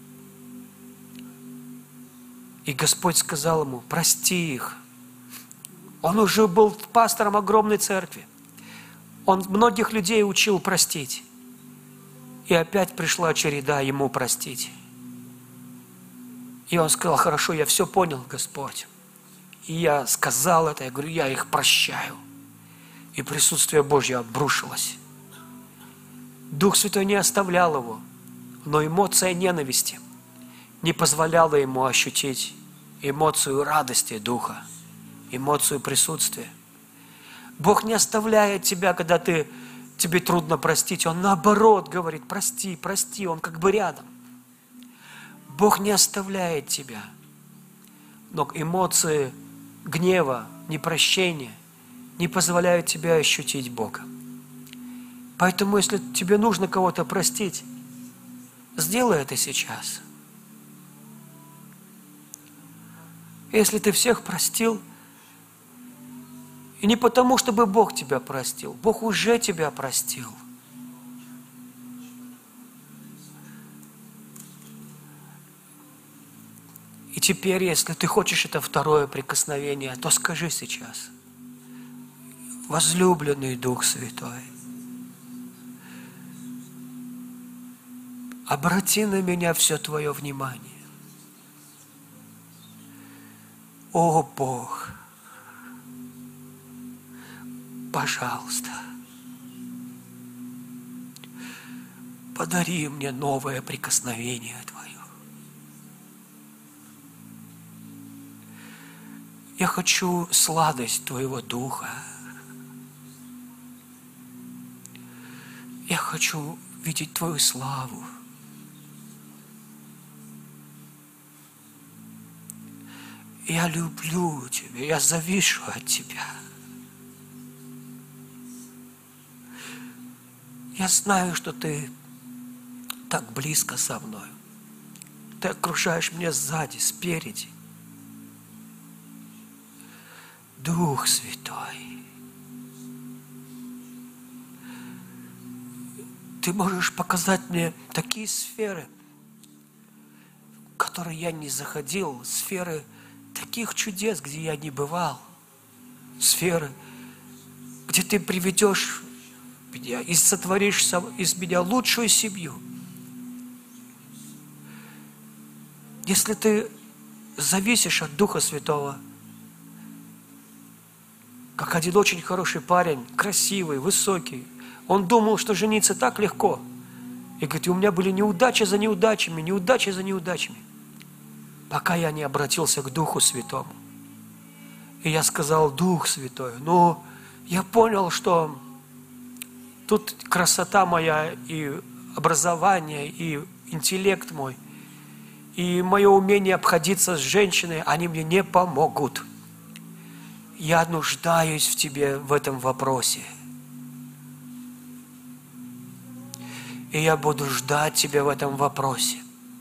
И Господь сказал ему, прости их. Он уже был пастором огромной церкви. Он многих людей учил простить. И опять пришла череда ему простить. И он сказал, хорошо, я все понял, Господь. И я сказал это, я говорю, я их прощаю. И присутствие Божье обрушилось. Дух Святой не оставлял его, но эмоция ненависти не позволяла ему ощутить эмоцию радости Духа, эмоцию присутствия. Бог не оставляет тебя, когда тебе трудно простить. Он наоборот говорит, прости, прости, Он как бы рядом. Бог не оставляет тебя. Но эмоции гнева, непрощения не позволяют тебе ощутить Бога. Поэтому, если тебе нужно кого-то простить, сделай это сейчас. Если ты всех простил, и не потому, чтобы Бог тебя простил, Бог уже тебя простил. И теперь, если ты хочешь это второе прикосновение, то скажи сейчас, возлюбленный Дух Святой, обрати на меня все Твое внимание. О, Бог, пожалуйста, подари мне новое прикосновение Твое. Я хочу сладость Твоего Духа. Я хочу видеть Твою славу. Я люблю Тебя, я завишу от Тебя. Я знаю, что Ты так близко со мной. Ты окружаешь меня сзади, спереди. Дух Святой, Ты можешь показать мне такие сферы, в которые я не заходил, сферы таких чудес, где я не бывал, сферы, где Ты приведешь меня и сотворишь из меня лучшую семью. Если ты зависишь от Духа Святого, как один очень хороший парень, красивый, высокий, он думал, что жениться так легко. И говорит, у меня были неудачи за неудачами, неудачи за неудачами. Пока я не обратился к Духу Святому. И я сказал, Дух Святой, я понял, что тут красота моя, и образование, и интеллект мой, и мое умение обходиться с женщиной, они мне не помогут. Я нуждаюсь в Тебе в этом вопросе. И я буду ждать Тебя в этом вопросе.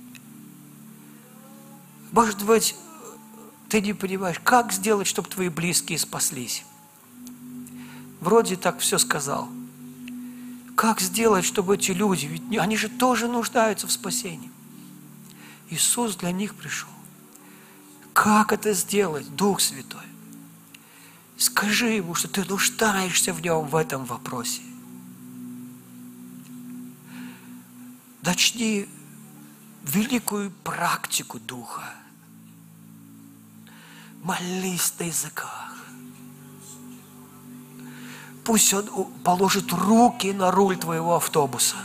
Может быть, ты не понимаешь, как сделать, чтобы твои близкие спаслись. Вроде так все сказал. Как сделать, чтобы эти люди, ведь они же тоже нуждаются в спасении. Иисус для них пришел. Как это сделать, Дух Святой? Скажи Ему, что ты нуждаешься в Нем в этом вопросе. Начни великую практику Духа. Молись на языках. Пусть Он положит руки на руль твоего автобуса.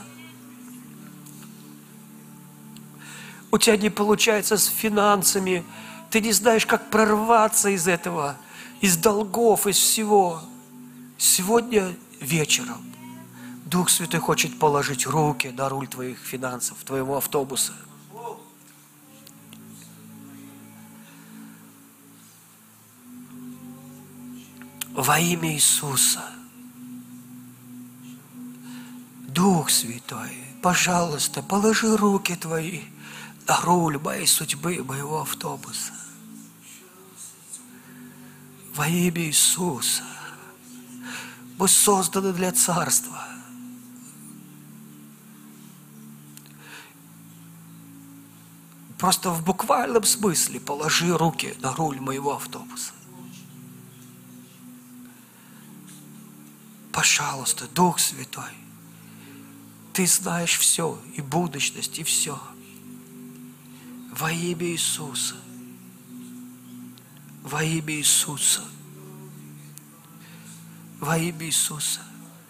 У тебя не получается с финансами, ты не знаешь, как прорваться из этого, из долгов, из всего. Сегодня вечером Дух Святой хочет положить руки на руль твоих финансов, твоего автобуса. Во имя Иисуса. Дух Святой, пожалуйста, положи руки твои на руль моей судьбы, моего автобуса. Во имя Иисуса. Мы созданы для Царства. Просто в буквальном смысле положи руки на руль моего автобуса. Пожалуйста, Дух Святой, Ты знаешь все, и будущность, и все. Во имя Иисуса. Во имя Иисуса. Во имя Иисуса.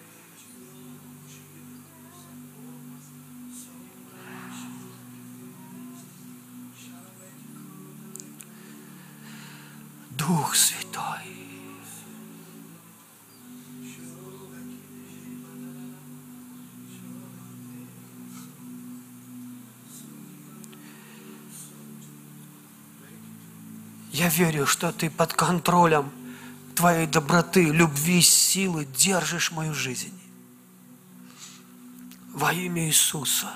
Дух Святой. Я верю, что Ты под контролем Твоей доброты, любви, силы держишь мою жизнь. Во имя Иисуса.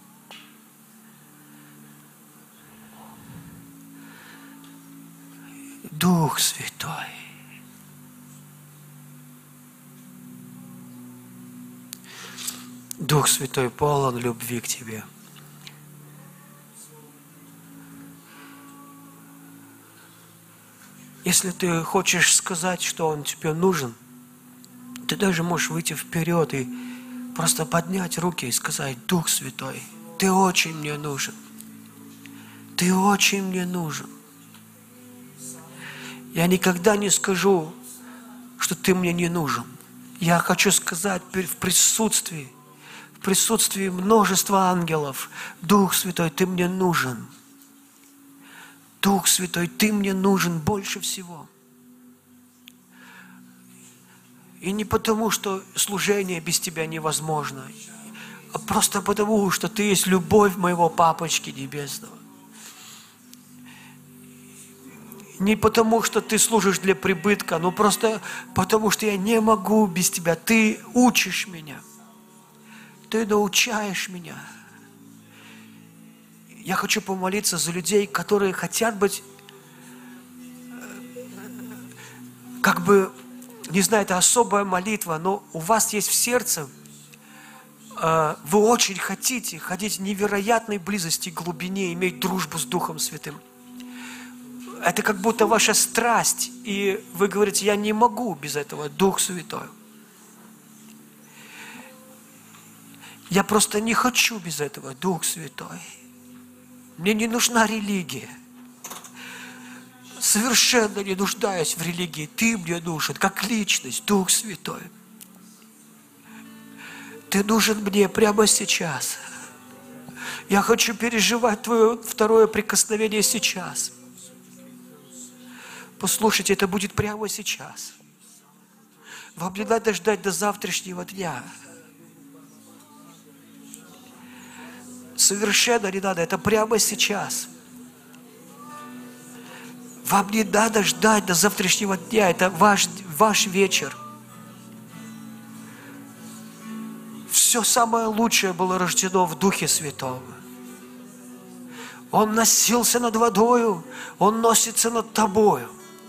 Дух Святой. Дух Святой полон любви к Тебе. Если ты хочешь сказать, что Он тебе нужен, ты даже можешь выйти вперед и просто поднять руки и сказать: Дух Святой, Ты очень мне нужен. Ты очень мне нужен. Я никогда не скажу, что Ты мне не нужен. Я хочу сказать в присутствии множества ангелов: Дух Святой, Ты мне нужен. Дух Святой, Ты мне нужен больше всего. И не потому, что служение без Тебя невозможно, а просто потому, что Ты есть любовь моего Папочки Небесного. Не потому, что Ты служишь для прибытка, но просто потому, что я не могу без Тебя. Ты учишь меня. Ты научаешь меня. Я хочу помолиться за людей, которые хотят быть, не знаю, это особая молитва, но у вас есть в сердце, вы очень хотите ходить в невероятной близости, глубине, иметь дружбу с Духом Святым. Это как будто ваша страсть, и вы говорите: я не могу без этого, Дух Святой. Я просто не хочу без этого, Дух Святой. Мне не нужна религия. Совершенно не нуждаюсь в религии. Ты мне нужен, как личность, Дух Святой. Ты нужен мне прямо сейчас. Я хочу переживать Твое второе прикосновение сейчас. Послушайте, это будет прямо сейчас. Вам не надо ждать до завтрашнего дня. Совершенно не надо, это прямо сейчас. Вам не надо ждать до завтрашнего дня, это ваш вечер. Все самое лучшее было рождено в Духе Святом. Он носился над водою, Он носится над тобою.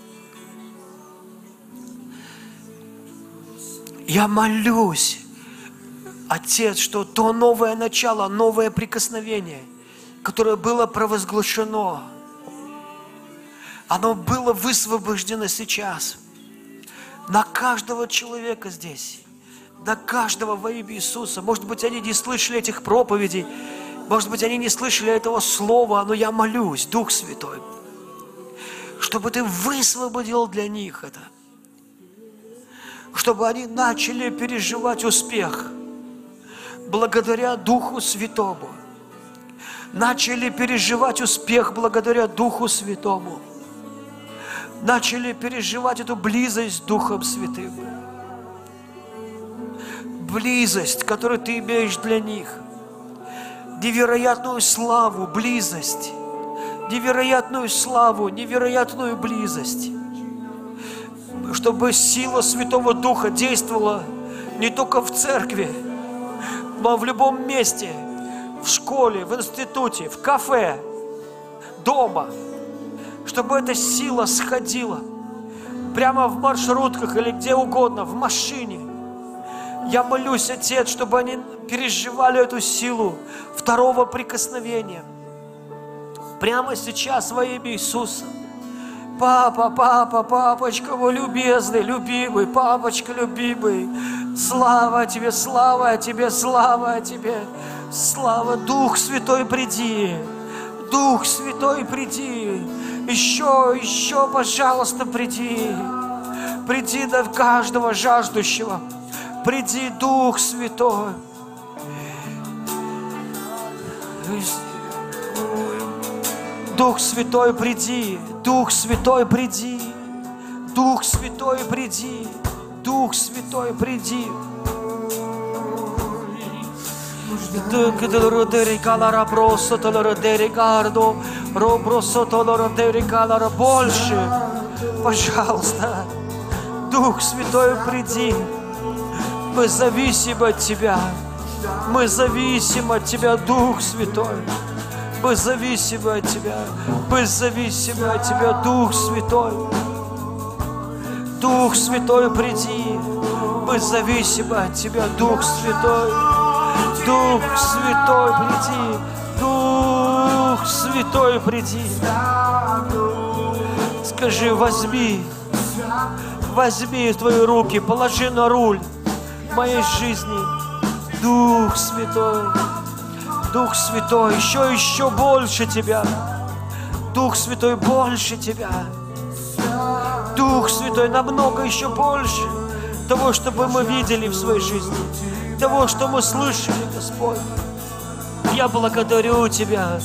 Я молюсь, Отец, что то новое начало, новое прикосновение, которое было провозглашено, оно было высвобождено сейчас на каждого человека здесь, на каждого во имя Иисуса. Может быть, они не слышали этих проповедей, может быть, они не слышали этого слова, но я молюсь, Дух Святой, чтобы Ты высвободил для них это, чтобы они начали переживать успех благодаря Духу Святому. Начали переживать успех благодаря Духу Святому. Начали переживать эту близость с Духом Святым. Близость, которую ты имеешь для них. Невероятную славу, близость. Невероятную славу, невероятную близость. Чтобы сила Святого Духа действовала не только в церкви, но в любом месте, в школе, в институте, в кафе, дома. Чтобы эта сила сходила прямо в маршрутках или где угодно, в машине. Я молюсь, Отец, чтобы они переживали эту силу второго прикосновения. Прямо сейчас во имя Иисуса. Папа, папа, папочка мой любезный, любимый, папочка любимый. Слава Тебе, слава Тебе, слава Тебе. Слава, Дух Святой, приди. Дух Святой, приди. Еще, пожалуйста, приди. Приди до каждого жаждущего. Приди, Дух Святой. Дух Святой, приди. Дух Святой, приди. Дух Святой, приди. Дух Святой, приди. Больше, пожалуйста. Дух Святой, приди. Мы зависим от Тебя. Мы зависим от Тебя, Дух Святой. Мы зависимы от Тебя. Мы зависимы от Тебя, Дух Святой. Дух Святой, приди. Мы зависимы от Тебя, Дух Святой. Дух Святой, приди. Дух Святой, приди. Скажи, возьми в Твои руки, положи на руль моей жизни. Дух Святой. Дух Святой, еще больше Тебя. Дух Святой, больше Тебя. Дух Святой, намного еще больше того, что мы видели в своей жизни, того, что мы слышали, Господь. Я благодарю Тебя.